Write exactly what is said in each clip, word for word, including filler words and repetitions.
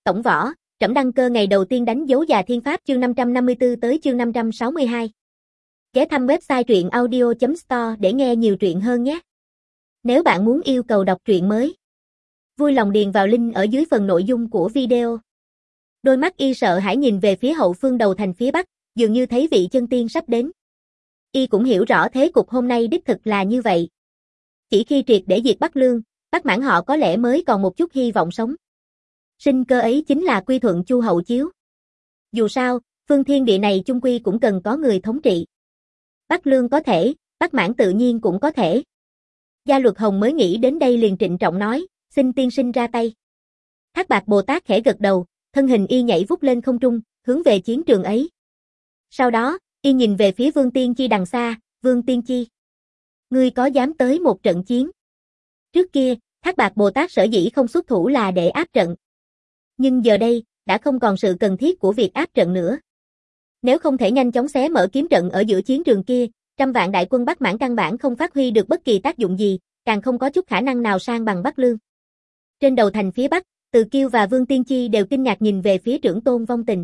Tổng võ, Trẫm đăng cơ ngày đầu tiên đánh dấu già thiên pháp chương năm trăm năm mươi tư tới chương năm trăm sáu mươi hai. Ghé thăm website truyện audio chấm store để nghe nhiều truyện hơn nhé. Nếu bạn muốn yêu cầu đọc truyện mới, vui lòng điền vào link ở dưới phần nội dung của video. Đôi mắt Y sợ hãi nhìn về phía hậu phương đầu thành phía bắc, dường như thấy vị chân tiên sắp đến. Y cũng hiểu rõ thế cục hôm nay đích thực là như vậy. Chỉ khi triệt để diệt Bắc Lương, Bắc Mãn họ có lẽ mới còn một chút hy vọng sống. Sinh cơ ấy chính là quy thuận Chu Hậu Chiếu. Dù sao, phương thiên địa này chung quy cũng cần có người thống trị. Bắc Lương có thể, Bắc Mãn tự nhiên cũng có thể. Gia Luật Hồng mới nghĩ đến đây liền trịnh trọng nói, xin tiên sinh ra tay. Thác Bạt Bồ Tát khẽ gật đầu, thân hình y nhảy vút lên không trung, hướng về chiến trường ấy. Sau đó, y nhìn về phía Vương Tiên Chi đằng xa, Vương Tiên Chi. Ngươi có dám tới một trận chiến? Trước kia, Thác Bạt Bồ Tát sở dĩ không xuất thủ là để áp trận. Nhưng giờ đây, đã không còn sự cần thiết của việc áp trận nữa. Nếu không thể nhanh chóng xé mở kiếm trận ở giữa chiến trường kia, trăm vạn đại quân Bắc Mãn căn bản không phát huy được bất kỳ tác dụng gì, càng không có chút khả năng nào sang bằng Bắc Lương. Trên đầu thành phía Bắc, Từ Kiêu và Vương Tiên Chi đều kinh ngạc nhìn về phía Trưởng Tôn Vong Tình.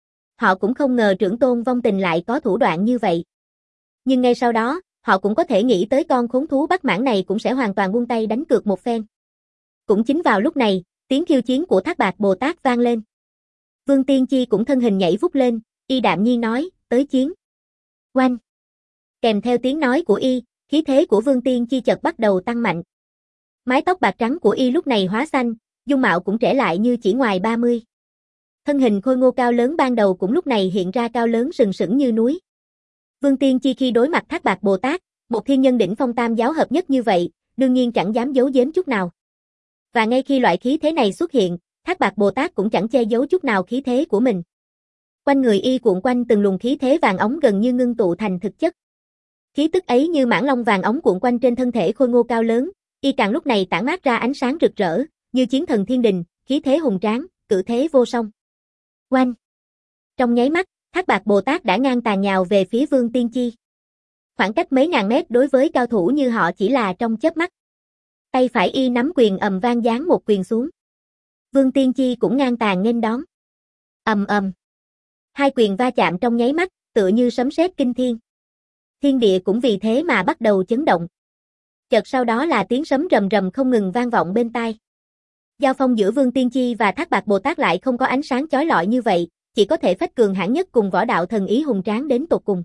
Họ cũng không ngờ Trưởng Tôn Vong Tình lại có thủ đoạn như vậy. Nhưng ngay sau đó, họ cũng có thể nghĩ tới con khốn thú Bắc Mãn này cũng sẽ hoàn toàn buông tay đánh cược một phen. Cũng chính vào lúc này, tiếng khiêu chiến của Thác Bạt Bồ Tát vang lên. Vương Tiên Chi cũng thân hình nhảy vút lên, y đạm nhiên nói, tới chiến. Oanh! Kèm theo tiếng nói của y, khí thế của Vương Tiên Chi chợt bắt đầu tăng mạnh. Mái tóc bạc trắng của y lúc này hóa xanh, dung mạo cũng trẻ lại như chỉ ngoài ba mươi. Thân hình khôi ngô cao lớn ban đầu cũng lúc này hiện ra cao lớn sừng sững như núi. Vương Tiên Chi khi đối mặt Thác Bạt Bồ Tát, một thiên nhân đỉnh phong tam giáo hợp nhất như vậy, đương nhiên chẳng dám giấu giếm chút nào. Và ngay khi loại khí thế này xuất hiện, Thác Bạt Bồ Tát cũng chẳng che giấu chút nào khí thế của mình. Quanh người y cuộn quanh từng luồng khí thế vàng óng gần như ngưng tụ thành thực chất. Khí tức ấy như mãng long vàng óng cuộn quanh trên thân thể khôi ngô cao lớn, y càng lúc này tản mát ra ánh sáng rực rỡ, như chiến thần thiên đình, khí thế hùng tráng, cử thế vô song. Oanh! Trong nháy mắt, Thác Bạt Bồ Tát đã ngang tàn nhào về phía Vương Tiên Chi. Khoảng cách mấy ngàn mét đối với cao thủ như họ chỉ là trong chớp mắt. Tay phải y nắm quyền ầm vang giáng một quyền xuống. Vương Tiên Chi cũng ngang tàn nghênh đón. Ầm ầm. Hai quyền va chạm trong nháy mắt, tựa như sấm sét kinh thiên. Thiên địa cũng vì thế mà bắt đầu chấn động. Chợt sau đó là tiếng sấm rầm rầm không ngừng vang vọng bên tai. Giao phong giữa Vương Tiên Chi và Thác Bạt Bồ Tát lại không có ánh sáng chói lọi như vậy, chỉ có thể phách cường hãn nhất cùng võ đạo thần ý hùng tráng đến tột cùng.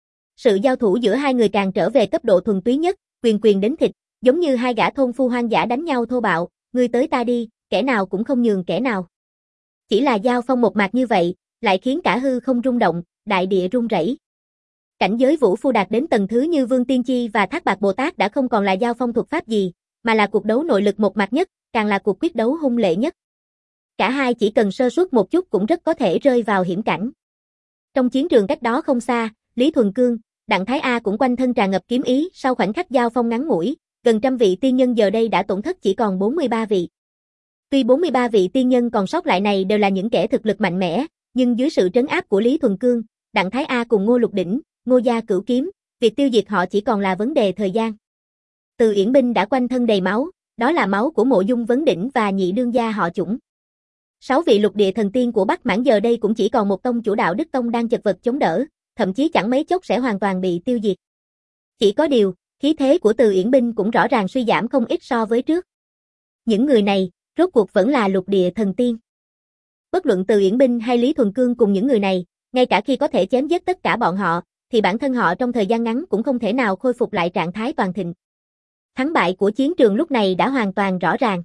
Sự giao thủ giữa hai người càng trở về cấp độ thuần túy nhất, quyền quyền đến thịt, giống như hai gã thôn phu hoang dã đánh nhau thô bạo, ngươi tới ta đi, kẻ nào cũng không nhường kẻ nào. Chỉ là giao phong một mạc như vậy, lại khiến cả hư không rung động, đại địa rung rẩy. Cảnh giới vũ phu đạt đến tầng thứ như Vương Tiên Chi và Thác Bạt Bồ Tát đã không còn là giao phong thuật pháp gì, mà là cuộc đấu nội lực một mặt nhất, càng là cuộc quyết đấu hung lệ nhất. Cả hai chỉ cần sơ suất một chút cũng rất có thể rơi vào hiểm cảnh. Trong chiến trường cách đó không xa, Lý Thuần Cương, Đặng Thái A cũng quanh thân tràn ngập kiếm ý, sau khoảnh khắc giao phong ngắn ngủi, gần trăm vị tiên nhân giờ đây đã tổn thất chỉ còn bốn mươi ba vị. Tuy bốn mươi ba vị tiên nhân còn sót lại này đều là những kẻ thực lực mạnh mẽ, nhưng dưới sự trấn áp của Lý Thuần Cương, Đặng Thái A cùng Ngô Lục Đỉnh, Ngô Gia Cửu Kiếm, việc tiêu diệt họ chỉ còn là vấn đề thời gian. Từ Yển Binh đã quanh thân đầy máu, đó là máu của Mộ Dung Vấn Đỉnh và nhị đương gia họ Chủng. Sáu vị lục địa thần tiên của Bắc Mãn giờ đây cũng chỉ còn một tông chủ Đạo Đức Tông đang chật vật chống đỡ, thậm chí chẳng mấy chốc sẽ hoàn toàn bị tiêu diệt. Chỉ có điều, khí thế của Từ Yển Binh cũng rõ ràng suy giảm không ít so với trước. Những người này, rốt cuộc vẫn là lục địa thần tiên. Bất luận Từ Yển Binh hay Lý Thuần Cương cùng những người này, ngay cả khi có thể chém giết tất cả bọn họ, thì bản thân họ trong thời gian ngắn cũng không thể nào khôi phục lại trạng thái toàn thịnh. Thắng bại của chiến trường lúc này đã hoàn toàn rõ ràng.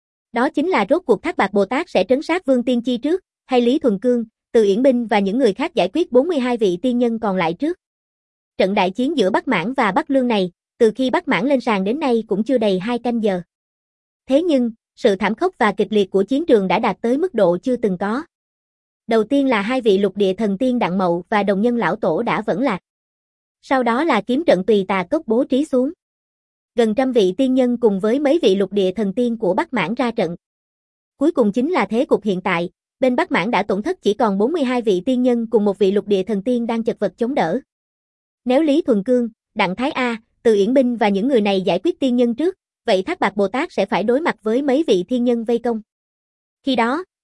Đó chính là rốt cuộc Thác Bạt Bồ Tát sẽ trấn sát Vương Tiên Chi trước, hay Lý Thuần Cương, Từ Yển Binh và những người khác giải quyết bốn mươi hai vị tiên nhân còn lại trước. Trận đại chiến giữa Bắc Mãn và Bắc Lương này, từ khi Bắc Mãn lên sàn đến nay cũng chưa đầy hai canh giờ. Thế nhưng, sự thảm khốc và kịch liệt của chiến trường đã đạt tới mức độ chưa từng có. Đầu tiên là hai vị lục địa thần tiên Đặng Mậu và Đồng Nhân Lão Tổ đã vẫn lạc. Sau đó là kiếm trận tùy tà cốc bố trí xuống. Gần trăm vị tiên nhân cùng với mấy vị lục địa thần tiên của Bắc Mãn ra trận. Cuối cùng chính là thế cục hiện tại, bên Bắc Mãn đã tổn thất chỉ còn bốn mươi hai vị tiên nhân cùng một vị lục địa thần tiên đang chật vật chống đỡ. Nếu Lý Thuần Cương, Đặng Thái A, Từ Yển Binh và những người này giải quyết tiên nhân trước, vậy Thác Bạt Bồ Tát sẽ phải đối mặt với mấy vị thiên nhân vây công. Khi đó,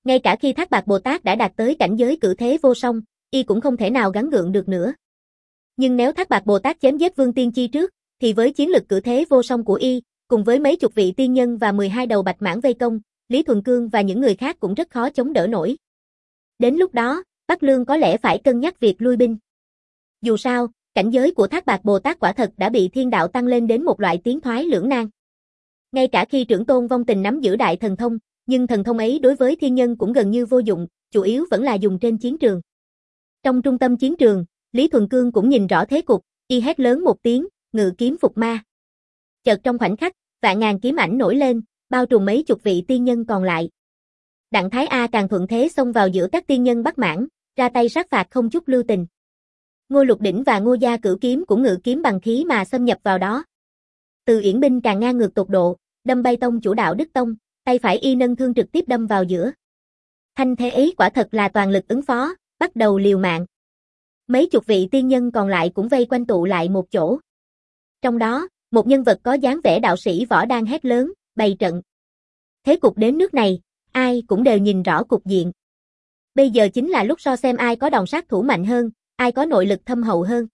Ngay cả khi Thác Bạt Bồ Tát đã đạt tới cảnh giới cử thế vô song, y cũng không thể nào gắng gượng được nữa. Nhưng nếu Thác Bạt Bồ Tát chém giết Vương Tiên Chi trước, thì với chiến lực cử thế vô song của y, cùng với mấy chục vị tiên nhân và mười hai đầu bạch mãng vây công, Lý Thuần Cương và những người khác cũng rất khó chống đỡ nổi. Đến lúc đó, Bắc Lương có lẽ phải cân nhắc việc lui binh. Dù sao, cảnh giới của Thác Bạt Bồ Tát quả thật đã bị thiên đạo tăng lên đến một loại tiến thoái lưỡng nan. Ngay cả khi trưởng tôn vong tình nắm giữ đại thần thông, nhưng thần thông ấy đối với thiên nhân cũng gần như vô dụng, chủ yếu vẫn là dùng trên chiến trường. Trong trung tâm chiến trường, Lý Thuần Cương cũng nhìn rõ thế cục, y hét lớn một tiếng, ngự kiếm phục ma. Chợt trong khoảnh khắc, vạn ngàn kiếm ảnh nổi lên, bao trùm mấy chục vị tiên nhân còn lại. Đặng Thái A càng thuận thế xông vào giữa các tiên nhân Bắc Mãn, ra tay sát phạt không chút lưu tình. Ngô Lục Đỉnh và Ngô Gia Cửu Kiếm cũng ngự kiếm bằng khí mà xâm nhập vào đó. Từ Uyển Binh càng ngang ngược tột độ, đâm bay tông chủ Đạo Đức Tông, tay phải y nâng thương trực tiếp đâm vào giữa. Thanh thế ấy quả thật là toàn lực ứng phó, bắt đầu liều mạng. Mấy chục vị tiên nhân còn lại cũng vây quanh tụ lại một chỗ. Trong đó, một nhân vật có dáng vẻ đạo sĩ võ đang hét lớn, bày trận. Thế cục đến nước này, ai cũng đều nhìn rõ cục diện. Bây giờ chính là lúc so xem ai có đòn sát thủ mạnh hơn, ai có nội lực thâm hậu hơn.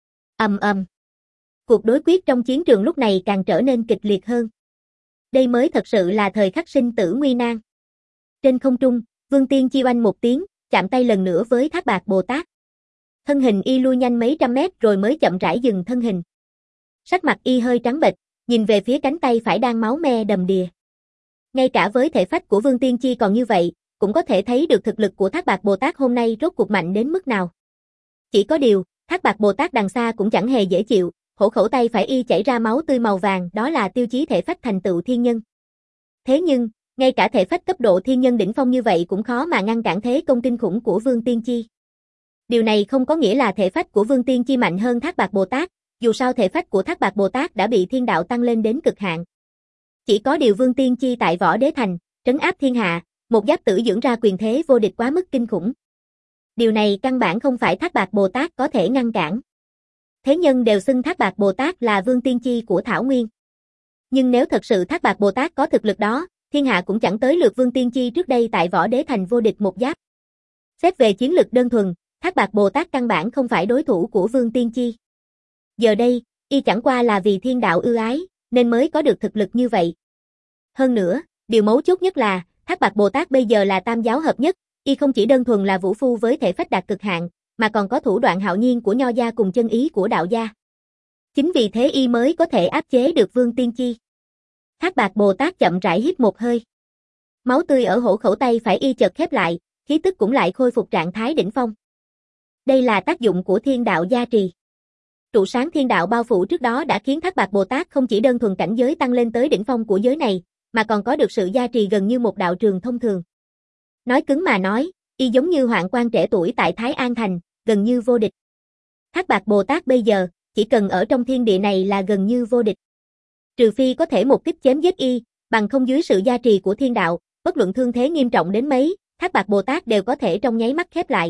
Ầm ầm. Cuộc đối quyết trong chiến trường lúc này càng trở nên kịch liệt hơn. Đây mới thật sự là thời khắc sinh tử nguy nan. Trên không trung, Vương Tiên Chi oanh một tiếng, chạm tay lần nữa với Thác Bạt Bồ Tát. Thân hình y lui nhanh mấy trăm mét rồi mới chậm rãi dừng thân hình. Sắc mặt y hơi trắng bệch, nhìn về phía cánh tay phải đang máu me đầm đìa. Ngay cả với thể phách của Vương Tiên Chi còn như vậy, cũng có thể thấy được thực lực của Thác Bạt Bồ Tát hôm nay rốt cuộc mạnh đến mức nào. Chỉ có điều, Thác Bạt Bồ Tát đằng xa cũng chẳng hề dễ chịu, hổ khẩu tay phải y chảy ra máu tươi màu vàng, đó là tiêu chí thể phách thành tựu thiên nhân. Thế nhưng, ngay cả thể phách cấp độ thiên nhân đỉnh phong như vậy cũng khó mà ngăn cản thế công kinh khủng của Vương Tiên Chi. Điều này không có nghĩa là thể phách của Vương Tiên Chi mạnh hơn Thác Bạt Bồ Tát, dù sao thể phách của Thác Bạt Bồ Tát đã bị thiên đạo tăng lên đến cực hạn. Chỉ có điều Vương Tiên Chi tại Võ Đế Thành, trấn áp thiên hạ, một giáp tử dưỡng ra quyền thế vô địch quá mức kinh khủng. Điều này căn bản không phải Thác Bạt Bồ Tát có thể ngăn cản. Thế nhân đều xưng Thác Bạt Bồ Tát là Vương Tiên Chi của Thảo Nguyên. Nhưng nếu thật sự Thác Bạt Bồ Tát có thực lực đó, thiên hạ cũng chẳng tới lượt Vương Tiên Chi trước đây tại Võ Đế Thành vô địch một giáp. Xét về chiến lực đơn thuần, Thác Bạt Bồ Tát căn bản không phải đối thủ của Vương Tiên Chi. Giờ đây, y chẳng qua là vì thiên đạo ưu ái, nên mới có được thực lực như vậy. Hơn nữa, điều mấu chốt nhất là, Thác Bạt Bồ Tát bây giờ là tam giáo hợp nhất, y không chỉ đơn thuần là vũ phu với thể phách đạt cực hạn, mà còn có thủ đoạn hạo nhiên của nho gia cùng chân ý của đạo gia. Chính vì thế y mới có thể áp chế được Vương Tiên Chi. Thác Bạt Bồ Tát chậm rãi hít một hơi. Máu tươi ở hổ khẩu tay phải y chợt khép lại, khí tức cũng lại khôi phục trạng thái đỉnh phong. Đây là tác dụng của thiên đạo gia trì. Trụ sáng thiên đạo bao phủ trước đó đã khiến Thác Bạt Bồ Tát không chỉ đơn thuần cảnh giới tăng lên tới đỉnh phong của giới này, mà còn có được sự gia trì gần như một đạo trường thông thường. Nói cứng mà nói, y giống như hoạn quan trẻ tuổi tại Thái An Thành, gần như vô địch. Thác Bạt Bồ Tát bây giờ, chỉ cần ở trong thiên địa này là gần như vô địch. Trừ phi có thể một kích chém giết y, bằng không dưới sự gia trì của thiên đạo, bất luận thương thế nghiêm trọng đến mấy, Thác Bạt Bồ Tát đều có thể trong nháy mắt khép lại.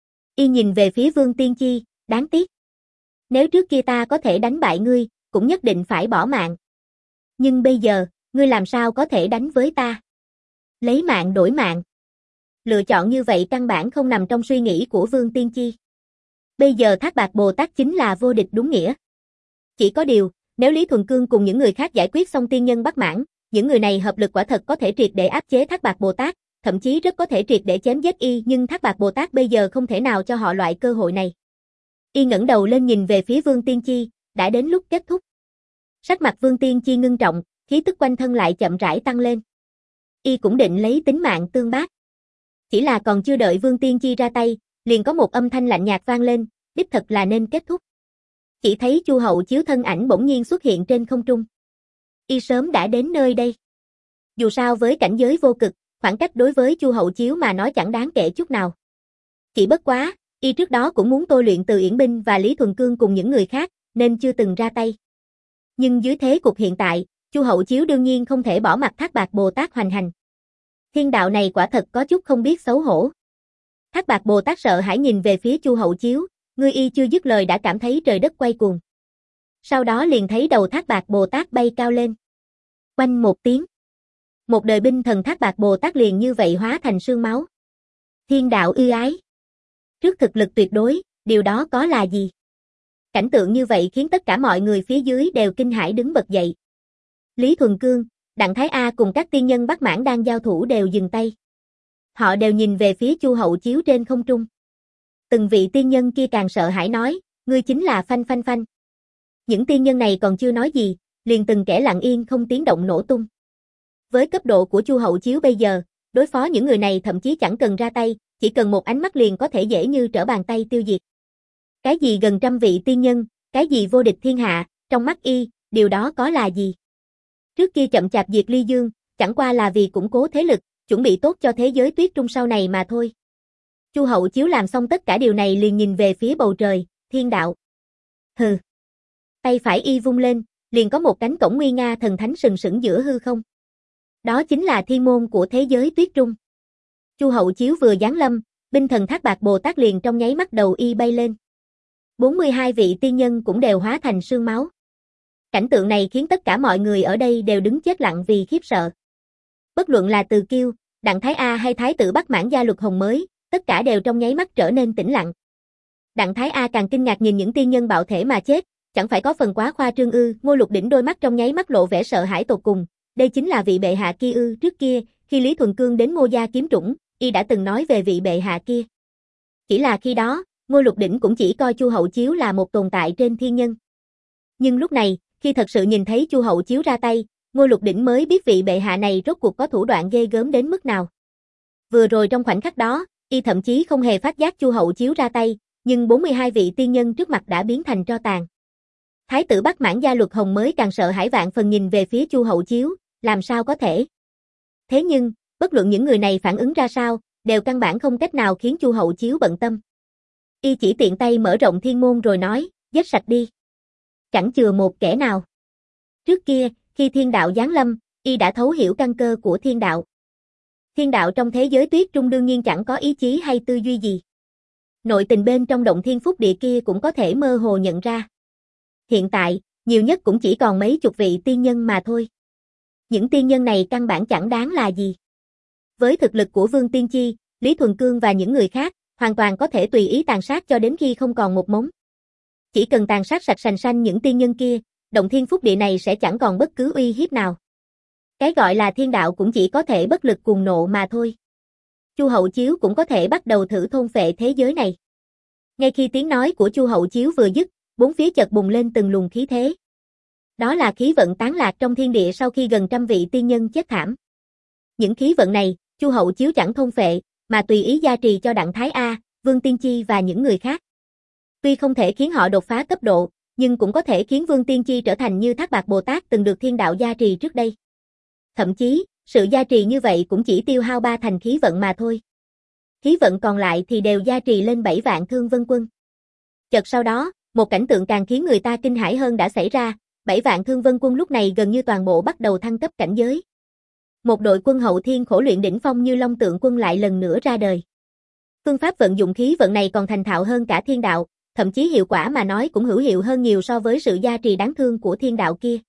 Y nhìn về phía Vương Tiên Chi, đáng tiếc. Nếu trước kia ta có thể đánh bại ngươi, cũng nhất định phải bỏ mạng. Nhưng bây giờ, ngươi làm sao có thể đánh với ta? Lấy mạng đổi mạng. Lựa chọn như vậy căn bản không nằm trong suy nghĩ của Vương Tiên Chi. Bây giờ Thác Bạt Bồ Tát chính là vô địch đúng nghĩa. Chỉ có điều, nếu Lý Thuần Cương cùng những người khác giải quyết xong tiên nhân Bắc Mãn, những người này hợp lực quả thật có thể triệt để áp chế Thác Bạt Bồ Tát, thậm chí rất có thể triệt để chém giết y, nhưng Thác Bạt Bồ Tát bây giờ không thể nào cho họ loại cơ hội này. Y ngẩng đầu lên nhìn về phía Vương Tiên Chi, đã đến lúc kết thúc. Sắc mặt Vương Tiên Chi ngưng trọng, khí tức quanh thân lại chậm rãi tăng lên. Y cũng định lấy tính mạng tương bác. Chỉ là còn chưa đợi Vương Tiên Chi ra tay, liền có một âm thanh lạnh nhạt vang lên, đích thật là nên kết thúc. Chỉ thấy Chu Hậu Chiếu thân ảnh bỗng nhiên xuất hiện trên không trung. Y sớm đã đến nơi đây. Dù sao với cảnh giới vô cực, khoảng cách đối với Chu Hậu Chiếu mà nói chẳng đáng kể chút nào. Chỉ bất quá, y trước đó cũng muốn tôi luyện Từ Uyển Binh và Lý Thuần Cương cùng những người khác, nên chưa từng ra tay. Nhưng dưới thế cục hiện tại, Chu Hậu Chiếu đương nhiên không thể bỏ mặc Thác Bạt Bồ Tát hoành hành. Thiên đạo này quả thật có chút không biết xấu hổ. Thác Bạt Bồ Tát sợ hãi nhìn về phía Chu Hậu Chiếu, ngươi y chưa dứt lời đã cảm thấy trời đất quay cuồng. Sau đó liền thấy đầu Thác Bạt Bồ Tát bay cao lên. Oanh một tiếng. Một đời binh thần Thác Bạt Bồ Tát liền như vậy hóa thành sương máu. Thiên đạo ưu ái. Trước thực lực tuyệt đối, điều đó có là gì? Cảnh tượng như vậy khiến tất cả mọi người phía dưới đều kinh hãi đứng bật dậy. Lý Thuần Cương, Đặng Thái A cùng các tiên nhân Bắc Mãn đang giao thủ đều dừng tay. Họ đều nhìn về phía Chu Hậu Chiếu trên không trung. Từng vị tiên nhân kia càng sợ hãi nói, ngươi chính là Phanh Phanh Phanh. Những tiên nhân này còn chưa nói gì, liền từng kẻ lặng yên không tiếng động nổ tung. Với cấp độ của Chu Hậu Chiếu bây giờ, đối phó những người này thậm chí chẳng cần ra tay, chỉ cần một ánh mắt liền có thể dễ như trở bàn tay tiêu diệt. Cái gì gần trăm vị tiên nhân, cái gì vô địch thiên hạ, trong mắt y, điều đó có là gì? Trước kia chậm chạp diệt Ly Dương, chẳng qua là vì củng cố thế lực, chuẩn bị tốt cho thế giới Tuyết Trung sau này mà thôi. Chu Hậu Chiếu làm xong tất cả điều này liền nhìn về phía bầu trời, thiên đạo. Hừ. Tay phải y vung lên, liền có một cánh cổng nguy nga thần thánh sừng sững giữa hư không. Đó chính là thiên môn của thế giới Tuyết Trung. Chu Hậu Chiếu vừa giáng lâm, binh thần Thác Bạt Bồ Tát liền trong nháy mắt đầu y bay lên. bốn mươi hai vị tiên nhân cũng đều hóa thành sương máu. Cảnh tượng này khiến tất cả mọi người ở đây đều đứng chết lặng vì khiếp sợ. Bất luận là Từ Kiêu, Đặng Thái A hay Thái tử Bắc Mãn Gia Luật Hồng mới, tất cả đều trong nháy mắt trở nên tĩnh lặng. Đặng Thái A càng kinh ngạc nhìn những tiên nhân bạo thể mà chết, chẳng phải có phần quá khoa trương ư? Ngô Lục Đỉnh đôi mắt trong nháy mắt lộ vẻ sợ hãi tột cùng, đây chính là vị bệ hạ kia ư? Trước kia, khi Lý Thuần Cương đến Ngô gia kiếm trũng, y đã từng nói về vị bệ hạ kia. Chỉ là khi đó, Ngô Lục Đỉnh cũng chỉ coi Chu Hậu Chiếu là một tồn tại trên thiên nhân. Nhưng lúc này, khi thật sự nhìn thấy Chu Hậu Chiếu ra tay, Ngô Lục Đỉnh mới biết vị bệ hạ này rốt cuộc có thủ đoạn ghê gớm đến mức nào. Vừa rồi trong khoảnh khắc đó, y thậm chí không hề phát giác Chu Hậu Chiếu ra tay, nhưng bốn mươi hai vị tiên nhân trước mặt đã biến thành tro tàn. Thái tử Bắc Mãn Gia Luật Hồng mới càng sợ hãi vạn phần nhìn về phía Chu Hậu Chiếu, làm sao có thể? Thế nhưng, bất luận những người này phản ứng ra sao, đều căn bản không cách nào khiến Chu Hậu Chiếu bận tâm. Y chỉ tiện tay mở rộng thiên môn rồi nói, giết sạch đi. Chẳng chừa một kẻ nào. Trước kia, khi thiên đạo giáng lâm, y đã thấu hiểu căn cơ của thiên đạo. Thiên đạo trong thế giới Tuyết Trung đương nhiên chẳng có ý chí hay tư duy gì. Nội tình bên trong động thiên phúc địa kia cũng có thể mơ hồ nhận ra. Hiện tại, nhiều nhất cũng chỉ còn mấy chục vị tiên nhân mà thôi. Những tiên nhân này căn bản chẳng đáng là gì. Với thực lực của Vương Tiên Chi, Lý Thuần Cương và những người khác, hoàn toàn có thể tùy ý tàn sát cho đến khi không còn một mống. Chỉ cần tàn sát sạch sành xanh những tiên nhân kia, động thiên phúc địa này sẽ chẳng còn bất cứ uy hiếp nào. Cái gọi là thiên đạo cũng chỉ có thể bất lực cuồng nộ mà thôi. Chu Hậu Chiếu cũng có thể bắt đầu thử thôn phệ thế giới này. Ngay khi tiếng nói của Chu Hậu Chiếu vừa dứt, bốn phía chợt bùng lên từng luồng khí thế. Đó là khí vận tán lạc trong thiên địa sau khi gần trăm vị tiên nhân chết thảm. Những khí vận này, Chu Hậu Chiếu chẳng thôn phệ, mà tùy ý gia trì cho Đặng Thái A, Vương Tiên Chi và những người khác. Tuy không thể khiến họ đột phá cấp độ, nhưng cũng có thể khiến Vương Tiên Chi trở thành như Thác Bạt Bồ Tát từng được thiên đạo gia trì trước đây. Thậm chí, sự gia trì như vậy cũng chỉ tiêu hao ba thành khí vận mà thôi. Khí vận còn lại thì đều gia trì lên bảy vạn Thương Vân Quân. Chợt sau đó, một cảnh tượng càng khiến người ta kinh hãi hơn đã xảy ra, bảy vạn Thương Vân Quân lúc này gần như toàn bộ bắt đầu thăng cấp cảnh giới. Một đội quân hậu thiên khổ luyện đỉnh phong như Long Tượng Quân lại lần nữa ra đời. Phương pháp vận dụng khí vận này còn thành thạo hơn cả thiên đạo, thậm chí hiệu quả mà nói cũng hữu hiệu hơn nhiều so với sự gia trì đáng thương của thiên đạo kia.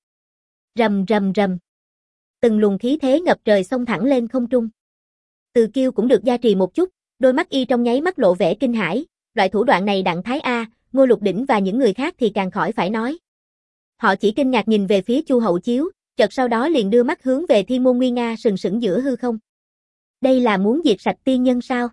Rầm rầm rầm. Từng luồng khí thế ngập trời xông thẳng lên không trung. Từ Kiêu cũng được gia trì một chút, đôi mắt y trong nháy mắt lộ vẻ kinh hãi, loại thủ đoạn này Đặng Thái A, Ngô Lục Đỉnh và những người khác thì càng khỏi phải nói. Họ chỉ kinh ngạc nhìn về phía Chu Hậu Chiếu, chợt sau đó liền đưa mắt hướng về thiên môn nguy nga sừng sững giữa hư không. Đây là muốn diệt sạch tiên nhân sao?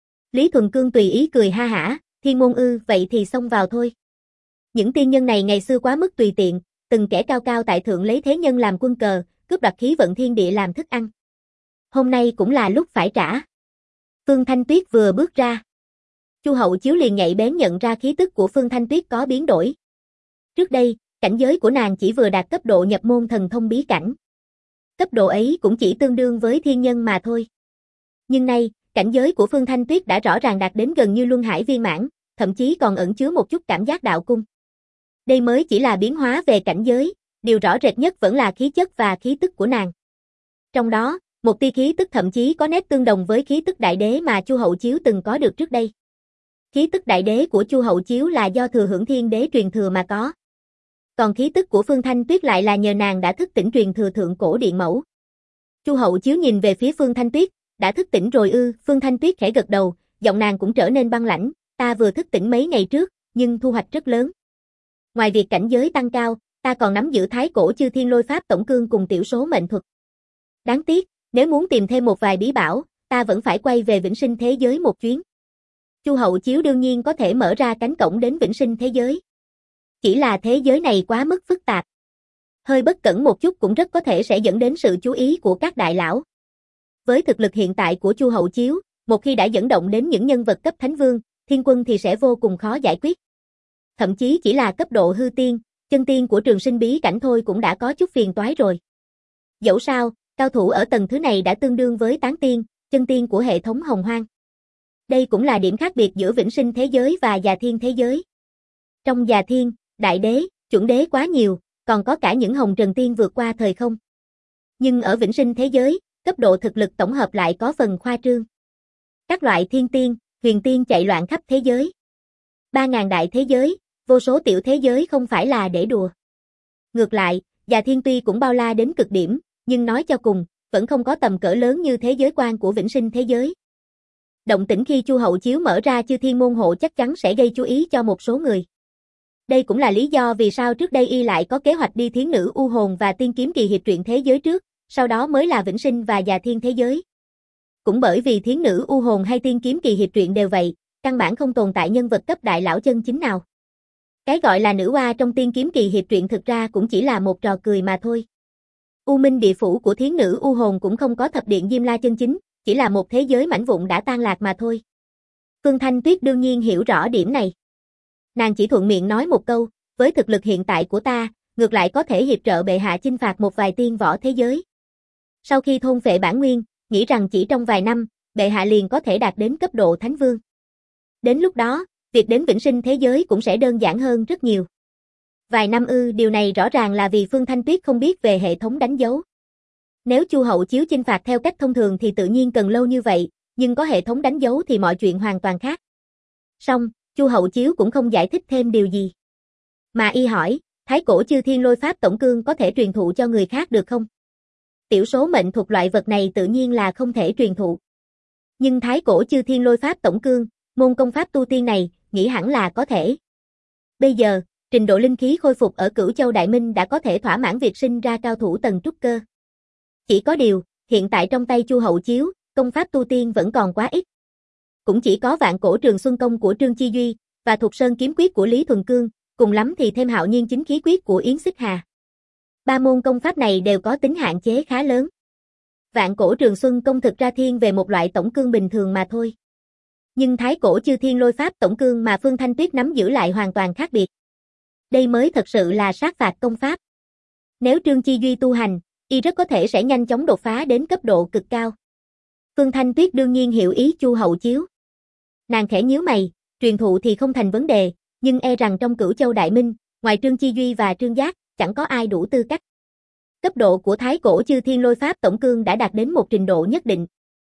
Lý Thuần Cương tùy ý cười ha hả, thiên môn ư, vậy thì xông vào thôi. Những tiên nhân này ngày xưa quá mức tùy tiện, từng kẻ cao cao tại thượng lấy thế nhân làm quân cờ, cướp đoạt khí vận thiên địa làm thức ăn. Hôm nay cũng là lúc phải trả. Phương Thanh Tuyết vừa bước ra. Chu Hậu Chiếu liền nhạy bén nhận ra khí tức của Phương Thanh Tuyết có biến đổi. Trước đây, cảnh giới của nàng chỉ vừa đạt cấp độ nhập môn thần thông bí cảnh. Cấp độ ấy cũng chỉ tương đương với thiên nhân mà thôi. Nhưng nay, cảnh giới của Phương Thanh Tuyết đã rõ ràng đạt đến gần như luân hải viên mãn, thậm chí còn ẩn chứa một chút cảm giác đạo cung. Đây mới chỉ là biến hóa về cảnh giới, điều rõ rệt nhất vẫn là khí chất và khí tức của nàng. Trong đó, một tia khí tức thậm chí có nét tương đồng với khí tức đại đế mà Chu Hậu Chiếu từng có được trước đây. Khí tức đại đế của Chu Hậu Chiếu là do thừa hưởng thiên đế truyền thừa mà có. Còn khí tức của Phương Thanh Tuyết lại là nhờ nàng đã thức tỉnh truyền thừa thượng cổ điện mẫu. Chu Hậu Chiếu nhìn về phía Phương Thanh Tuyết, đã thức tỉnh rồi ư? Phương Thanh Tuyết khẽ gật đầu, giọng nàng cũng trở nên băng lãnh, ta vừa thức tỉnh mấy ngày trước, nhưng thu hoạch rất lớn. Ngoài việc cảnh giới tăng cao, ta còn nắm giữ thái cổ chư thiên lôi pháp tổng cương cùng tiểu số mệnh thuật. Đáng tiếc, nếu muốn tìm thêm một vài bí bảo, ta vẫn phải quay về vĩnh sinh thế giới một chuyến. Chu Hậu Chiếu đương nhiên có thể mở ra cánh cổng đến vĩnh sinh thế giới. Chỉ là thế giới này quá mức phức tạp. Hơi bất cẩn một chút cũng rất có thể sẽ dẫn đến sự chú ý của các đại lão. Với thực lực hiện tại của Chu Hậu Chiếu, một khi đã dẫn động đến những nhân vật cấp thánh vương, thiên quân thì sẽ vô cùng khó giải quyết. Thậm chí chỉ là cấp độ hư tiên, chân tiên của trường sinh bí cảnh thôi cũng đã có chút phiền toái rồi. Dẫu sao, cao thủ ở tầng thứ này đã tương đương với tán tiên, chân tiên của hệ thống hồng hoang. Đây cũng là điểm khác biệt giữa vĩnh sinh thế giới và già thiên thế giới. Trong già thiên, đại đế, chuẩn đế quá nhiều, còn có cả những hồng trần tiên vượt qua thời không. Nhưng ở vĩnh sinh thế giới, cấp độ thực lực tổng hợp lại có phần khoa trương. Các loại thiên tiên, huyền tiên chạy loạn khắp thế giới. Ba ngàn đại thế giới, vô số tiểu thế giới không phải là để đùa. Ngược lại, già thiên tuy cũng bao la đến cực điểm, nhưng nói cho cùng, vẫn không có tầm cỡ lớn như thế giới quan của vĩnh sinh thế giới. Động tĩnh khi Chu Hậu Chiếu mở ra chư thiên môn hộ chắc chắn sẽ gây chú ý cho một số người. Đây cũng là lý do vì sao trước đây y lại có kế hoạch đi thiến nữ u hồn và tiên kiếm kỳ hiệp truyện thế giới trước, sau đó mới là vĩnh sinh và già thiên thế giới. Cũng bởi vì thiến nữ u hồn hay tiên kiếm kỳ hiệp truyện đều vậy, căn bản không tồn tại nhân vật cấp đại lão chân chính nào. Cái gọi là nữ oa trong tiên kiếm kỳ hiệp truyện thực ra cũng chỉ là một trò cười mà thôi. U Minh địa phủ của thiến nữ u hồn cũng không có thập điện Diêm La chân chính, chỉ là một thế giới mảnh vụn đã tan lạc mà thôi. Phương Thanh Tuyết đương nhiên hiểu rõ điểm này. Nàng chỉ thuận miệng nói một câu, với thực lực hiện tại của ta, ngược lại có thể hiệp trợ bệ hạ chinh phạt một vài tiên võ thế giới. Sau khi thôn phệ bản nguyên, nghĩ rằng chỉ trong vài năm, bệ hạ liền có thể đạt đến cấp độ thánh vương. Đến lúc đó, việc đến vĩnh sinh thế giới cũng sẽ đơn giản hơn rất nhiều. Vài năm ư, điều này rõ ràng là vì Phương Thanh Tuyết không biết về hệ thống đánh dấu. Nếu Chu Hậu Chiếu chinh phạt theo cách thông thường thì tự nhiên cần lâu như vậy, nhưng có hệ thống đánh dấu thì mọi chuyện hoàn toàn khác. Song, Chu Hậu Chiếu cũng không giải thích thêm điều gì. Mà y hỏi, thái cổ chư thiên lôi pháp tổng cương có thể truyền thụ cho người khác được không? Tiểu số mệnh thuộc loại vật này tự nhiên là không thể truyền thụ. Nhưng thái cổ chư thiên lôi pháp tổng cương, môn công pháp tu tiên này, nghĩ hẳn là có thể. Bây giờ, trình độ linh khí khôi phục ở Cửu Châu Đại Minh đã có thể thỏa mãn việc sinh ra cao thủ tầng trúc cơ. Chỉ có điều, hiện tại trong tay Chu Hậu Chiếu, công pháp tu tiên vẫn còn quá ít. Cũng chỉ có Vạn Cổ Trường Xuân Công của Trương Chi Duy, và Thục Sơn Kiếm Quyết của Lý Thuần Cương, cùng lắm thì thêm Hạo Nhiên Chính Khí Quyết của Yến Xích Hà. Ba môn công pháp này đều có tính hạn chế khá lớn. Vạn Cổ Trường Xuân Công thực ra thiên về một loại tổng cương bình thường mà thôi. Nhưng thái cổ chư thiên lôi pháp tổng cương mà Phương Thanh Tuyết nắm giữ lại hoàn toàn khác biệt. Đây mới thật sự là sát phạt công pháp. Nếu Trương Chi Duy tu hành, y rất có thể sẽ nhanh chóng đột phá đến cấp độ cực cao. Phương Thanh Tuyết đương nhiên hiểu ý Chu Hậu Chiếu. Nàng khẽ nhíu mày, truyền thụ thì không thành vấn đề, nhưng e rằng trong Cửu Châu Đại Minh, ngoài Trương Chi Duy và Trương Giác, chẳng có ai đủ tư cách. Cấp độ của thái cổ chư thiên lôi pháp tổng cương đã đạt đến một trình độ nhất định.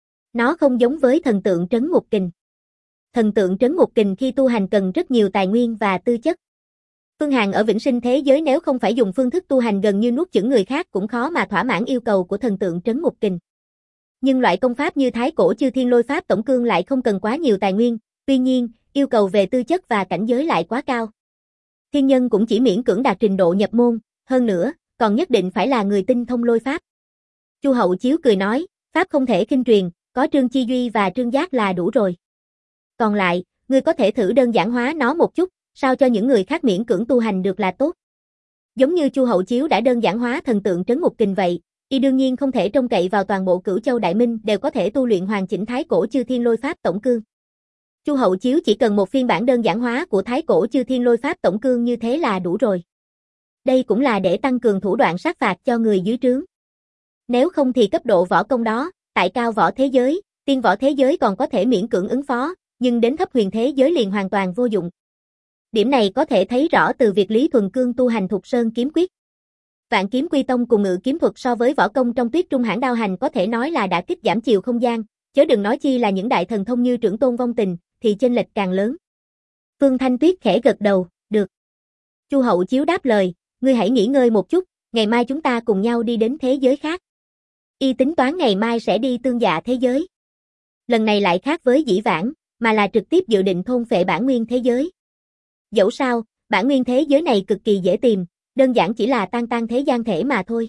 Nó không giống với thần tượng trấn ngục kình. Thần tượng trấn ngục kình khi tu hành cần rất nhiều tài nguyên và tư chất. Phương Hàn ở vĩnh sinh thế giới nếu không phải dùng phương thức tu hành gần như nuốt chửng người khác cũng khó mà thỏa mãn yêu cầu của thần tượng trấn ngục kình. Nhưng loại công pháp như thái cổ chư thiên lôi pháp tổng cương lại không cần quá nhiều tài nguyên, tuy nhiên, yêu cầu về tư chất và cảnh giới lại quá cao. Thiên nhân cũng chỉ miễn cưỡng đạt trình độ nhập môn, hơn nữa, còn nhất định phải là người tinh thông lôi pháp. Chu Hậu Chiếu cười nói, pháp không thể khinh truyền, có Trương Chi Duy và Trương Giác là đủ rồi. Còn lại, ngươi có thể thử đơn giản hóa nó một chút, sao cho những người khác miễn cưỡng tu hành được là tốt. Giống như Chu Hậu Chiếu đã đơn giản hóa thần tượng trấn ngục kình vậy, y đương nhiên không thể trông cậy vào toàn bộ Cửu Châu Đại Minh đều có thể tu luyện hoàn chỉnh thái cổ chư thiên lôi pháp tổng cương. Chu Hậu Chiếu chỉ cần một phiên bản đơn giản hóa của thái cổ chư thiên lôi pháp tổng cương như thế là đủ rồi. Đây cũng là để tăng cường thủ đoạn sát phạt cho người dưới trướng. Nếu không thì cấp độ võ công đó, tại cao võ thế giới, tiên võ thế giới còn có thể miễn cưỡng ứng phó, nhưng đến thấp huyền thế giới liền hoàn toàn vô dụng. Điểm này có thể thấy rõ từ việc Lý Thuần Cương tu hành Thục Sơn Kiếm Quyết. Vạn Kiếm Quy Tông cùng ngự kiếm thuật so với võ công trong Tuyết Trung Hãn Đao Hành có thể nói là đã kích giảm chiều không gian, chớ đừng nói chi là những đại thần thông như Trưởng Tôn Vong Tình, thì chênh lệch càng lớn. Phương Thanh Tuyết khẽ gật đầu, được. Chu Hậu Chiếu đáp lời, ngươi hãy nghỉ ngơi một chút, ngày mai chúng ta cùng nhau đi đến thế giới khác. Y tính toán ngày mai sẽ đi tương dạ thế giới. Lần này lại khác với dĩ vãng, mà là trực tiếp dự định thôn phệ bản nguyên thế giới. Dẫu sao, bản nguyên thế giới này cực kỳ dễ tìm, đơn giản chỉ là tan tan thế gian thể mà thôi.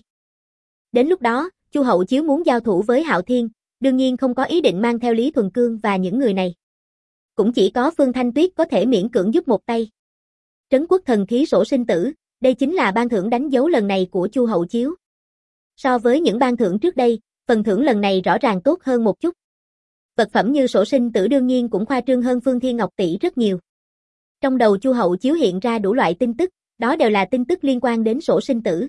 Đến lúc đó, Chu Hậu Chiếu muốn giao thủ với Hạo Thiên, đương nhiên không có ý định mang theo Lý Thuần Cương và những người này. Cũng chỉ có Phương Thanh Tuyết có thể miễn cưỡng giúp một tay. Trấn quốc thần khí sổ sinh tử, đây chính là ban thưởng đánh dấu lần này của Chu Hậu Chiếu. So với những ban thưởng trước đây, phần thưởng lần này rõ ràng tốt hơn một chút. Vật phẩm như sổ sinh tử đương nhiên cũng khoa trương hơn Phương Thiên Ngọc tỷ rất nhiều. Trong đầu Chu Hậu Chiếu hiện ra đủ loại tin tức, đó đều là tin tức liên quan đến sổ sinh tử.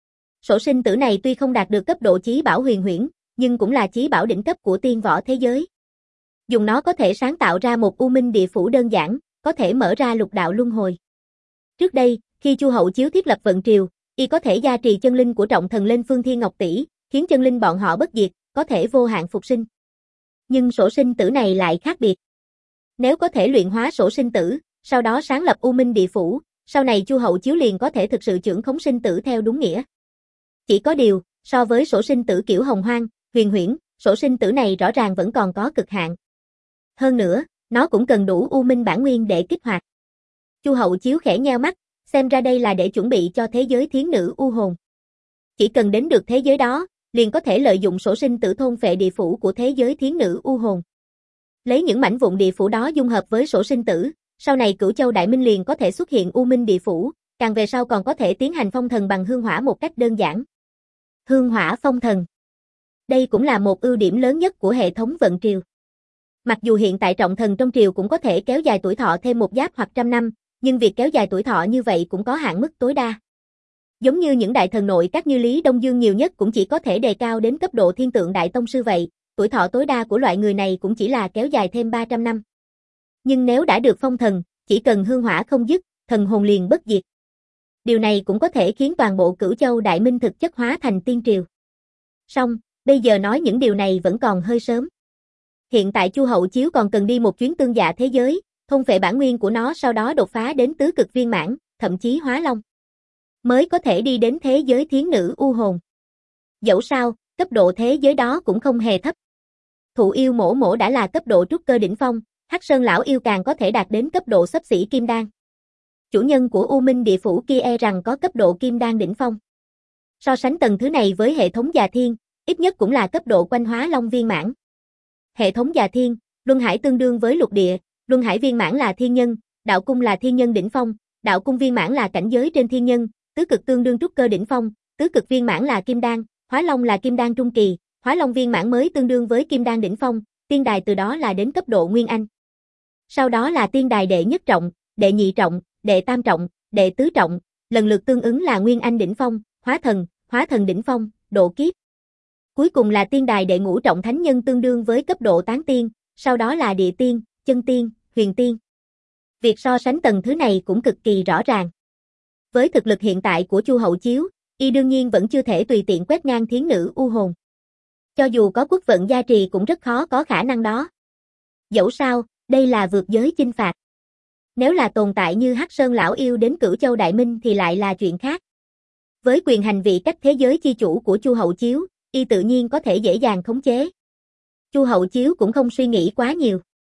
Sổ sinh tử này tuy không đạt được cấp độ chí bảo huyền huyễn, nhưng cũng là chí bảo đỉnh cấp của tiên võ thế giới. Dùng nó có thể sáng tạo ra một u minh địa phủ đơn giản, có thể mở ra lục đạo luân hồi. Trước đây, khi Chu Hậu Chiếu thiết lập vận triều, y có thể gia trì chân linh của trọng thần lên Phương Thiên Ngọc tỷ, khiến chân linh bọn họ bất diệt, có thể vô hạn phục sinh. Nhưng sổ sinh tử này lại khác biệt. Nếu có thể luyện hóa sổ sinh tử, sau đó sáng lập u minh địa phủ, sau này Chu Hậu Chiếu liền có thể thực sự trưởng khống sinh tử theo đúng nghĩa. Chỉ có điều, so với sổ sinh tử kiểu hồng hoang, huyền huyễn, sổ sinh tử này rõ ràng vẫn còn có cực hạn. Hơn nữa, nó cũng cần đủ u minh bản nguyên để kích hoạt. Chu Hậu Chiếu khẽ nheo mắt, xem ra đây là để chuẩn bị cho thế giới thiến nữ u hồn. Chỉ cần đến được thế giới đó, liền có thể lợi dụng sổ sinh tử thôn phệ địa phủ của thế giới thiến nữ u hồn. Lấy những mảnh vụn địa phủ đó dung hợp với sổ sinh tử, sau này Cửu Châu Đại Minh liền có thể xuất hiện u minh địa phủ, càng về sau còn có thể tiến hành phong thần bằng hương hỏa một cách đơn giản. Hương hỏa phong thần. Đây cũng là một ưu điểm lớn nhất của hệ thống vận triều. Mặc dù hiện tại trọng thần trong triều cũng có thể kéo dài tuổi thọ thêm một giáp hoặc trăm năm, nhưng việc kéo dài tuổi thọ như vậy cũng có hạn mức tối đa. Giống như những đại thần nội các như Lý Đông Dương nhiều nhất cũng chỉ có thể đề cao đến cấp độ thiên tượng đại tông sư vậy, tuổi thọ tối đa của loại người này cũng chỉ là kéo dài thêm ba trăm năm. Nhưng nếu đã được phong thần, chỉ cần hương hỏa không dứt, thần hồn liền bất diệt. Điều này cũng có thể khiến toàn bộ Cửu Châu Đại Minh thực chất hóa thành tiên triều. Song, bây giờ nói những điều này vẫn còn hơi sớm. Hiện tại Chu Hậu Chiếu còn cần đi một chuyến tương dạ thế giới, thôn phệ bản nguyên của nó sau đó đột phá đến tứ cực viên mãn, thậm chí hóa long. Mới có thể đi đến thế giới thiến nữ u hồn. Dẫu sao, cấp độ thế giới đó cũng không hề thấp. Thụ yêu mổ mổ đã là cấp độ trúc cơ đỉnh phong, Hắc Sơn lão yêu càng có thể đạt đến cấp độ xấp xỉ kim đan. Chủ nhân của U Minh địa phủ kia e rằng có cấp độ kim đan đỉnh phong. So sánh tầng thứ này với hệ thống Già Thiên, ít nhất cũng là cấp độ quanh hóa long viên mãn. Hệ thống Già Thiên, Luân Hải tương đương với lục địa, Luân Hải viên mãn là thiên nhân, đạo cung là thiên nhân đỉnh phong, đạo cung viên mãn là cảnh giới trên thiên nhân, tứ cực tương đương trúc cơ đỉnh phong, tứ cực viên mãn là kim đan, hóa long là kim đan trung kỳ, hóa long viên mãn mới tương đương với kim đan đỉnh phong, tiên đài từ đó là đến cấp độ nguyên anh. Sau đó là tiên đài đệ nhất trọng, đệ nhị trọng, đệ tam trọng, đệ tứ trọng, lần lượt tương ứng là nguyên anh đỉnh phong, hóa thần, hóa thần đỉnh phong, độ kiếp. Cuối cùng là tiên đài đệ ngũ trọng thánh nhân tương đương với cấp độ tán tiên, sau đó là địa tiên, chân tiên, huyền tiên. Việc so sánh tầng thứ này cũng cực kỳ rõ ràng. Với thực lực hiện tại của Chu Hậu Chiếu, y đương nhiên vẫn chưa thể tùy tiện quét ngang thiến nữ u hồn. Cho dù có quốc vận gia trì cũng rất khó có khả năng đó. Dẫu sao, đây là vượt giới chinh phạt. Nếu là tồn tại như Hắc Sơn lão yêu đến Cửu Châu Đại Minh thì lại là chuyện khác. Với quyền hành vị cách thế giới chi chủ của Chu Hậu Chiếu, y tự nhiên có thể dễ dàng khống chế. Chu Hậu Chiếu cũng không suy nghĩ quá nhiều.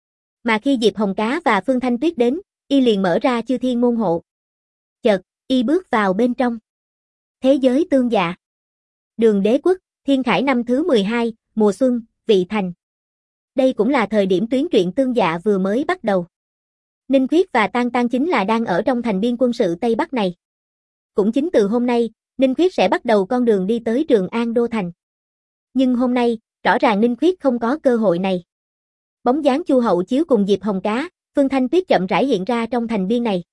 Mà khi Diệp Hồng Cá và Phương Thanh Tuyết đến, y liền mở ra chư thiên môn hộ. Chợt, y bước vào bên trong. Thế giới tương dạ. Đường Đế Quốc, Thiên Khải năm thứ mười hai, mùa xuân, Vị Thành. Đây cũng là thời điểm tuyến truyện tương dạ vừa mới bắt đầu. Ninh Khuyết và Tan Tan chính là đang ở trong thành biên quân sự Tây Bắc này. Cũng chính từ hôm nay, Ninh Khuyết sẽ bắt đầu con đường đi tới Trường An Đô Thành. Nhưng hôm nay, rõ ràng Ninh Khuyết không có cơ hội này. Bóng dáng Chu Hậu Chiếu cùng Diệp Hồng Cá, Phương Thanh Tuyết chậm rãi hiện ra trong thành biên này.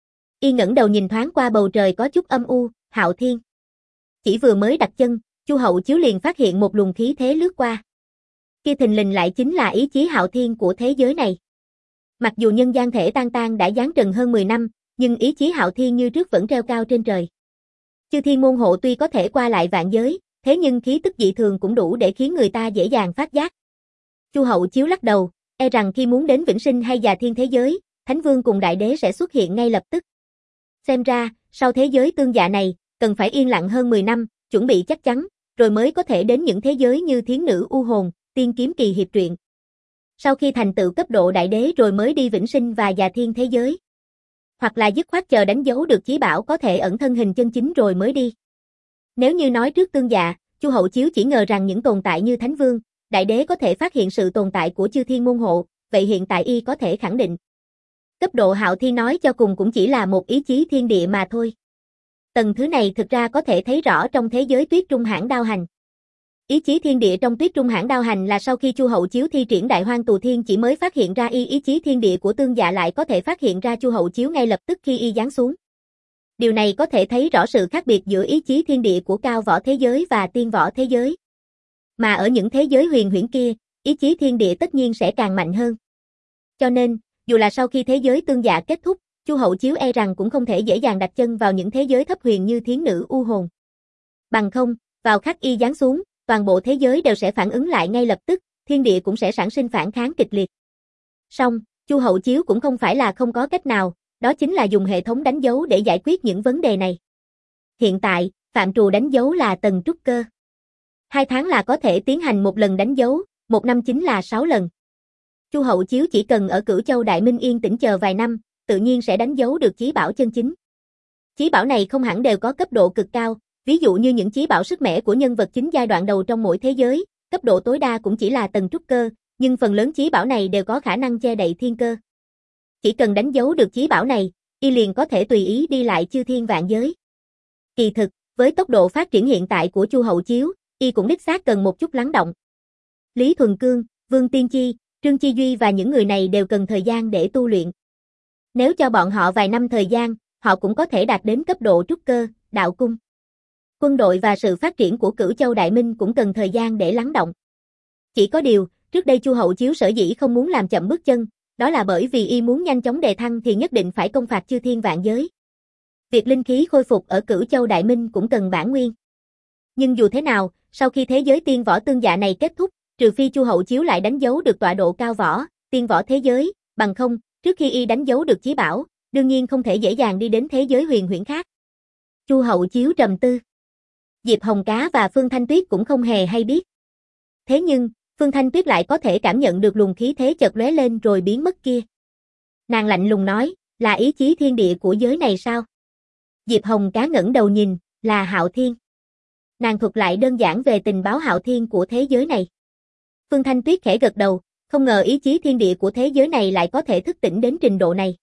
Y ngẩng đầu nhìn thoáng qua bầu trời có chút âm u, Hạo Thiên. Chỉ vừa mới đặt chân, Chu Hậu Chiếu liền phát hiện một luồng khí thế lướt qua. Kia thình lình lại chính là ý chí Hạo Thiên của thế giới này. Mặc dù nhân gian thể Tan Tan đã giáng trần hơn mười năm, nhưng ý chí Hạo Thiên như trước vẫn treo cao trên trời. Chư thiên môn hộ tuy có thể qua lại vạn giới, thế nhưng khí tức dị thường cũng đủ để khiến người ta dễ dàng phát giác. Chu Hậu Chiếu lắc đầu, e rằng khi muốn đến vĩnh sinh hay Già Thiên thế giới, Thánh Vương cùng Đại Đế sẽ xuất hiện ngay lập tức. Xem ra, sau thế giới tương dạ này, cần phải yên lặng hơn mười năm, chuẩn bị chắc chắn, rồi mới có thể đến những thế giới như Thiến Nữ U Hồn, Tiên Kiếm Kỳ Hiệp truyện. Sau khi thành tựu cấp độ đại đế rồi mới đi vĩnh sinh và già thiên thế giới. Hoặc là dứt khoát chờ đánh dấu được chí bảo có thể ẩn thân hình chân chính rồi mới đi. Nếu như nói trước tương dạ, Chu Hậu Chiếu chỉ ngờ rằng những tồn tại như Thánh Vương, Đại Đế có thể phát hiện sự tồn tại của chư thiên môn hộ, vậy hiện tại y có thể khẳng định. Cấp độ Hạo Thiên nói cho cùng cũng chỉ là một ý chí thiên địa mà thôi. Tầng thứ này thực ra có thể thấy rõ trong thế giới Tuyết Trung Hãn Đao Hành. Ý chí thiên địa trong Tuyết Trung Hãn Đao Hành là sau khi Chu Hậu Chiếu thi triển Đại Hoang Tù Thiên chỉ mới phát hiện ra y ý chí thiên địa của tương dạ lại có thể phát hiện ra Chu Hậu Chiếu ngay lập tức khi y giáng xuống. Điều này có thể thấy rõ sự khác biệt giữa ý chí thiên địa của cao võ thế giới và tiên võ thế giới. Mà ở những thế giới huyền huyễn kia, ý chí thiên địa tất nhiên sẽ càng mạnh hơn. Cho nên, dù là sau khi thế giới tương dạ kết thúc, Chu Hậu Chiếu e rằng cũng không thể dễ dàng đặt chân vào những thế giới thấp huyền như Thiến Nữ U Hồn. Bằng không, vào khắc y giáng xuống, toàn bộ thế giới đều sẽ phản ứng lại ngay lập tức, thiên địa cũng sẽ sản sinh phản kháng kịch liệt. Song, Chu Hậu Chiếu cũng không phải là không có cách nào, đó chính là dùng hệ thống đánh dấu để giải quyết những vấn đề này. Hiện tại, phạm trù đánh dấu là tầng trúc cơ. Hai tháng là có thể tiến hành một lần đánh dấu, một năm chính là sáu lần. Chu Hậu Chiếu chỉ cần ở Cửu Châu Đại Minh yên tĩnh chờ vài năm, tự nhiên sẽ đánh dấu được chí bảo chân chính. Chí bảo này không hẳn đều có cấp độ cực cao, ví dụ như những chí bảo sức mẻ của nhân vật chính giai đoạn đầu trong mỗi thế giới, cấp độ tối đa cũng chỉ là tầng trúc cơ, nhưng phần lớn chí bảo này đều có khả năng che đậy thiên cơ. Chỉ cần đánh dấu được chí bảo này, y liền có thể tùy ý đi lại chư thiên vạn giới. Kỳ thực, với tốc độ phát triển hiện tại của Chu Hậu Chiếu, y cũng đích xác cần một chút lắng động. Lý Thuần Cương, Vương Tiên Chi, Trương Chi Duy và những người này đều cần thời gian để tu luyện. Nếu cho bọn họ vài năm thời gian, họ cũng có thể đạt đến cấp độ trúc cơ, đạo cung. Quân đội và sự phát triển của Cửu Châu Đại Minh cũng cần thời gian để lắng động. Chỉ có điều, trước đây Chu Hậu Chiếu sở dĩ không muốn làm chậm bước chân, đó là bởi vì y muốn nhanh chóng đề thăng thì nhất định phải công phạt chư thiên vạn giới. Việc linh khí khôi phục ở Cửu Châu Đại Minh cũng cần bản nguyên. Nhưng dù thế nào, sau khi thế giới tiên võ tương dạ này kết thúc, trừ phi Chu Hậu Chiếu lại đánh dấu được tọa độ cao võ, tiên võ thế giới, bằng không, trước khi y đánh dấu được chí bảo, đương nhiên không thể dễ dàng đi đến thế giới huyền huyễn khác. Chu Hậu Chiếu trầm tư. Diệp Hồng Cá và Phương Thanh Tuyết cũng không hề hay biết. Thế nhưng, Phương Thanh Tuyết lại có thể cảm nhận được luồng khí thế chợt lóe lên rồi biến mất kia. Nàng lạnh lùng nói, là ý chí thiên địa của giới này sao? Diệp Hồng Cá ngẩng đầu nhìn, là Hạo Thiên. Nàng thuật lại đơn giản về tình báo Hạo Thiên của thế giới này. Phương Thanh Tuyết khẽ gật đầu, không ngờ ý chí thiên địa của thế giới này lại có thể thức tỉnh đến trình độ này.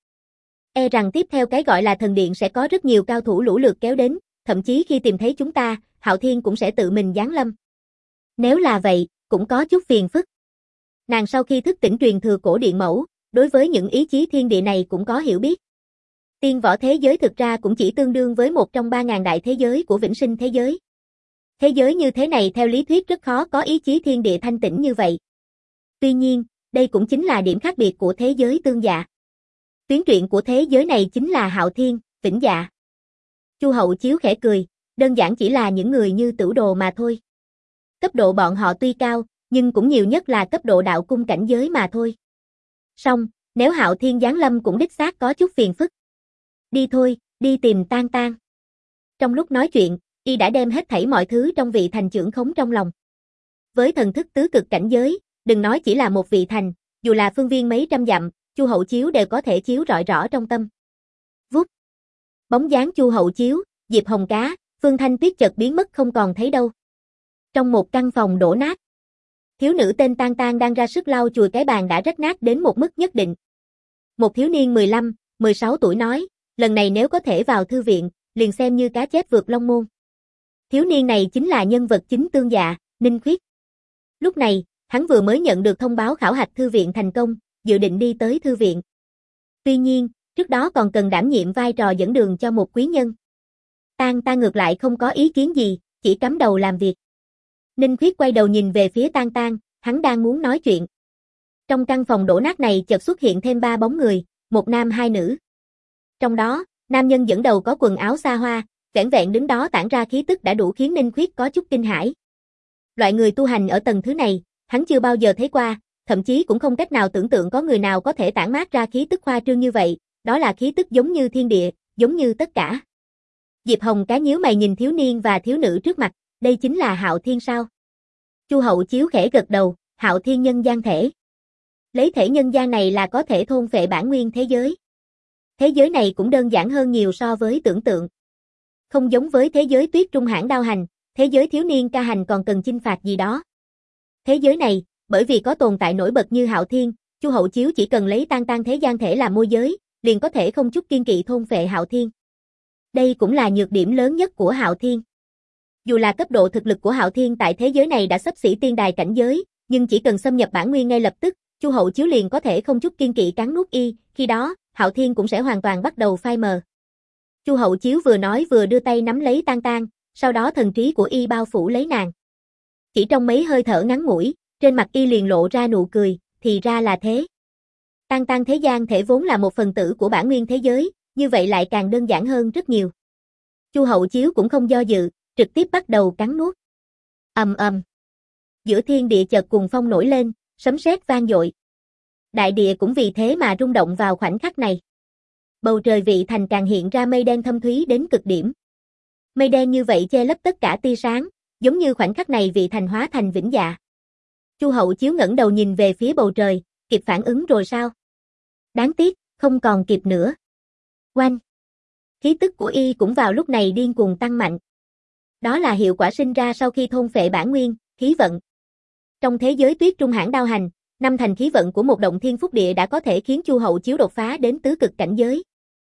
E rằng tiếp theo cái gọi là thần điện sẽ có rất nhiều cao thủ lũ lượt kéo đến, thậm chí khi tìm thấy chúng ta, Hạo Thiên cũng sẽ tự mình giáng lâm. Nếu là vậy, cũng có chút phiền phức. Nàng sau khi thức tỉnh truyền thừa cổ điện mẫu, đối với những ý chí thiên địa này cũng có hiểu biết. Tiên võ thế giới thực ra cũng chỉ tương đương với một trong ba ngàn đại thế giới của vĩnh sinh thế giới. Thế giới như thế này theo lý thuyết rất khó có ý chí thiên địa thanh tĩnh như vậy. Tuy nhiên, đây cũng chính là điểm khác biệt của thế giới tương dạ. Tuyến truyện của thế giới này chính là Hạo Thiên, Vĩnh Dạ. Chu Hậu Chiếu khẽ cười, đơn giản chỉ là những người như Tửu Đồ mà thôi. Cấp độ bọn họ tuy cao, nhưng cũng nhiều nhất là cấp độ đạo cung cảnh giới mà thôi. Song, nếu Hạo Thiên giáng lâm cũng đích xác có chút phiền phức. Đi thôi, đi tìm Tan Tan. Trong lúc nói chuyện, y đã đem hết thảy mọi thứ trong vị thành trưởng khống trong lòng. Với thần thức tứ cực cảnh giới, đừng nói chỉ là một vị thành, dù là phương viên mấy trăm dặm, Chu Hậu Chiếu đều có thể chiếu rọi rõ trong tâm. Vút. Bóng dáng Chu Hậu Chiếu, Diệp Hồng Cá, Phương Thanh Tuyết chợt biến mất không còn thấy đâu. Trong một căn phòng đổ nát, thiếu nữ tên Tan Tan đang ra sức lau chùi cái bàn đã rách nát đến một mức nhất định. Một thiếu niên mười lăm, mười sáu tuổi nói, lần này nếu có thể vào thư viện, liền xem như cá chép vượt long môn. Thiếu niên này chính là nhân vật chính tương dạ, Ninh Khuyết. Lúc này, hắn vừa mới nhận được thông báo khảo hạch thư viện thành công, dự định đi tới thư viện. Tuy nhiên, trước đó còn cần đảm nhiệm vai trò dẫn đường cho một quý nhân. Tan Tan ngược lại không có ý kiến gì, chỉ cắm đầu làm việc. Ninh Khuyết quay đầu nhìn về phía Tan Tan, hắn đang muốn nói chuyện. Trong căn phòng đổ nát này chợt xuất hiện thêm ba bóng người, một nam hai nữ. Trong đó, nam nhân dẫn đầu có quần áo xa hoa, vẻn vẹn đứng đó tản ra khí tức đã đủ khiến Ninh Khuyết có chút kinh hãi. Loại người tu hành ở tầng thứ này, hắn chưa bao giờ thấy qua, thậm chí cũng không cách nào tưởng tượng có người nào có thể tản mát ra khí tức khoa trương như vậy, đó là khí tức giống như thiên địa, giống như tất cả. Diệp Hồng Cá nhíu mày nhìn thiếu niên và thiếu nữ trước mặt, đây chính là Hạo Thiên sao? Chu Hậu Chiếu khẽ gật đầu, Hạo Thiên nhân gian thể. Lấy thể nhân gian này là có thể thôn phệ bản nguyên thế giới. Thế giới này cũng đơn giản hơn nhiều so với tưởng tượng. Không giống với thế giới Tuyết Trung Hãn Đao Hành, thế giới thiếu niên ca hành còn cần chinh phạt gì đó. Thế giới này, bởi vì có tồn tại nổi bật như Hạo Thiên, Chu Hậu Chiếu chỉ cần lấy tan tan thế gian thể làm môi giới, liền có thể không chút kiên kỵ thôn phệ Hạo Thiên. Đây cũng là nhược điểm lớn nhất của Hạo Thiên. Dù là cấp độ thực lực của Hạo Thiên tại thế giới này đã xấp xỉ tiên đài cảnh giới, nhưng chỉ cần xâm nhập bản nguyên ngay lập tức, Chu Hậu Chiếu liền có thể không chút kiên kỵ cắn nuốt y, khi đó, Hạo Thiên cũng sẽ hoàn toàn bắt đầu phai mờ. Chu Hậu Chiếu vừa nói vừa đưa tay nắm lấy Tan Tan, sau đó thần trí của y bao phủ lấy nàng. Chỉ trong mấy hơi thở ngắn ngủi, trên mặt y liền lộ ra nụ cười, thì ra là thế. Tan Tan thế gian thể vốn là một phần tử của bản nguyên thế giới, như vậy lại càng đơn giản hơn rất nhiều. Chu Hậu Chiếu cũng không do dự, trực tiếp bắt đầu cắn nuốt. Ầm ầm. Giữa thiên địa chợt cùng phong nổi lên, sấm sét vang dội. Đại địa cũng vì thế mà rung động vào khoảnh khắc này. Bầu trời Vị Thành càng hiện ra mây đen thâm thúy đến cực điểm. Mây đen như vậy che lấp tất cả tia sáng, giống như khoảnh khắc này Vị Thành hóa thành vĩnh dạ. Chu Hậu Chiếu ngẩng đầu nhìn về phía bầu trời, kịp phản ứng rồi sao? Đáng tiếc, không còn kịp nữa. Oanh! Khí tức của y cũng vào lúc này điên cuồng tăng mạnh. Đó là hiệu quả sinh ra sau khi thôn phệ bản nguyên, khí vận. Trong thế giới Tuyết Trung Hãn Đao Hành, năm thành khí vận của một động thiên phúc địa đã có thể khiến Chu Hậu Chiếu đột phá đến tứ cực cảnh giới.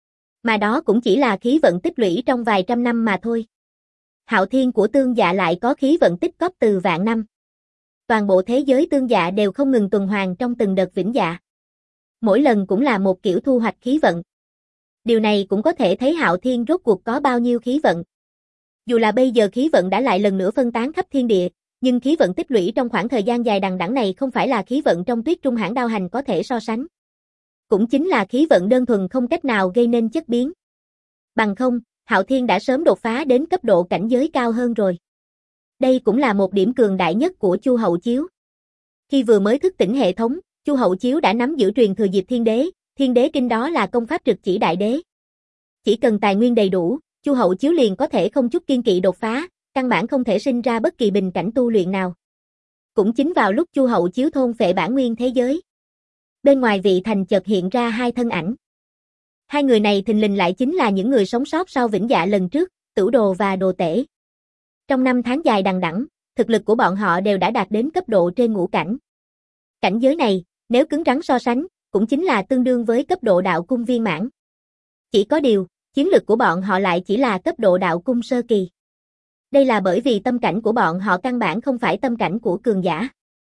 Mà đó cũng chỉ là khí vận tích lũy trong vài trăm năm mà thôi. Hạo Thiên của Tương Dạ lại có khí vận tích cóp từ vạn năm. Toàn bộ thế giới Tương Dạ đều không ngừng tuần hoàn trong từng đợt vĩnh dạ. Mỗi lần cũng là một kiểu thu hoạch khí vận. Điều này cũng có thể thấy Hạo Thiên rốt cuộc có bao nhiêu khí vận. Dù là bây giờ khí vận đã lại lần nữa phân tán khắp thiên địa, nhưng khí vận tích lũy trong khoảng thời gian dài đằng đẵng này không phải là khí vận trong Tuyết Trung Hãn Đao Hành có thể so sánh. Cũng chính là khí vận đơn thuần không cách nào gây nên chất biến. Bằng không, Hạo Thiên đã sớm đột phá đến cấp độ cảnh giới cao hơn rồi. Đây cũng là một điểm cường đại nhất của Chu Hậu Chiếu. Khi vừa mới thức tỉnh hệ thống, Chu Hậu Chiếu đã nắm giữ truyền thừa Diệp Thiên Đế, Thiên Đế Kinh đó là công pháp trực chỉ đại đế. Chỉ cần tài nguyên đầy đủ, Chu Hậu Chiếu liền có thể không chút kiên kỵ đột phá, căn bản không thể sinh ra bất kỳ bình cảnh tu luyện nào. Cũng chính vào lúc Chu Hậu Chiếu thôn phệ bản nguyên thế giới, bên ngoài Vị Thành chợt hiện ra hai thân ảnh. Hai người này thình lình lại chính là những người sống sót sau vĩnh dạ lần trước, Tửu Đồ và Đồ Tể. Trong năm tháng dài đằng đẵng, thực lực của bọn họ đều đã đạt đến cấp độ trên ngũ cảnh. Cảnh giới này, nếu cứng rắn so sánh, cũng chính là tương đương với cấp độ đạo cung viên mãn. Chỉ có điều, chiến lực của bọn họ lại chỉ là cấp độ đạo cung sơ kỳ. Đây là bởi vì tâm cảnh của bọn họ căn bản không phải tâm cảnh của cường giả.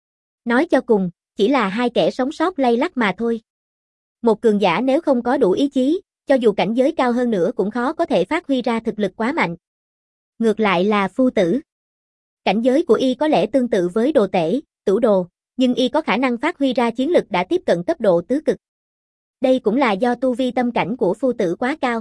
Nói cho cùng, chỉ là hai kẻ sống sót lay lắt mà thôi. Một cường giả nếu không có đủ ý chí, cho dù cảnh giới cao hơn nữa cũng khó có thể phát huy ra thực lực quá mạnh. Ngược lại là Phu Tử. Cảnh giới của y có lẽ tương tự với Đồ Tể, Tửu Đồ, nhưng y có khả năng phát huy ra chiến lực đã tiếp cận cấp độ tứ cực. Đây cũng là do tu vi tâm cảnh của Phu Tử quá cao.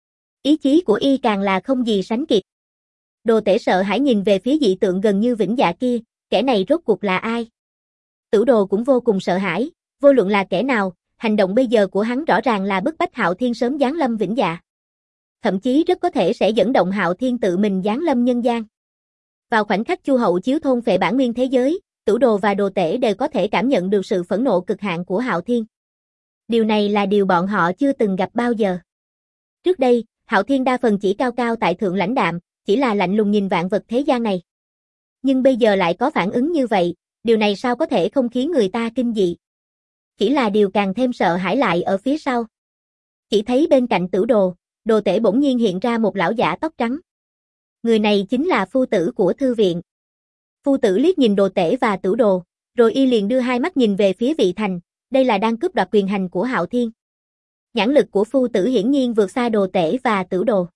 Ý chí của y càng là không gì sánh kịp. Đồ Tể sợ hãi nhìn về phía dị tượng gần như vĩnh dạ kia, kẻ này rốt cuộc là ai? Tửu Đồ cũng vô cùng sợ hãi, vô luận là kẻ nào, hành động bây giờ của hắn rõ ràng là bức bách Hạo Thiên sớm giáng lâm vĩnh dạ. Thậm chí rất có thể sẽ dẫn động Hạo Thiên tự mình giáng lâm nhân gian. Vào khoảnh khắc Chu Hậu Chiếu thôn phệ bản nguyên thế giới, Tửu Đồ và Đồ Tể đều có thể cảm nhận được sự phẫn nộ cực hạn của Hạo Thiên. Điều này là điều bọn họ chưa từng gặp bao giờ. Trước đây, Hạo Thiên đa phần chỉ cao cao tại thượng lãnh đạm, chỉ là lạnh lùng nhìn vạn vật thế gian này. Nhưng bây giờ lại có phản ứng như vậy, điều này sao có thể không khiến người ta kinh dị. Chỉ là điều càng thêm sợ hãi lại ở phía sau. Chỉ thấy bên cạnh Tửu Đồ, Đồ Tể bỗng nhiên hiện ra một lão giả tóc trắng. Người này chính là Phu Tử của thư viện. Phu Tử liếc nhìn Đồ Tể và Tửu Đồ, rồi y liền đưa hai mắt nhìn về phía Vị Thành, đây là đang cướp đoạt quyền hành của Hạo Thiên. Nhãn lực của Phu Tử hiển nhiên vượt xa Đồ Tể và Tửu Đồ.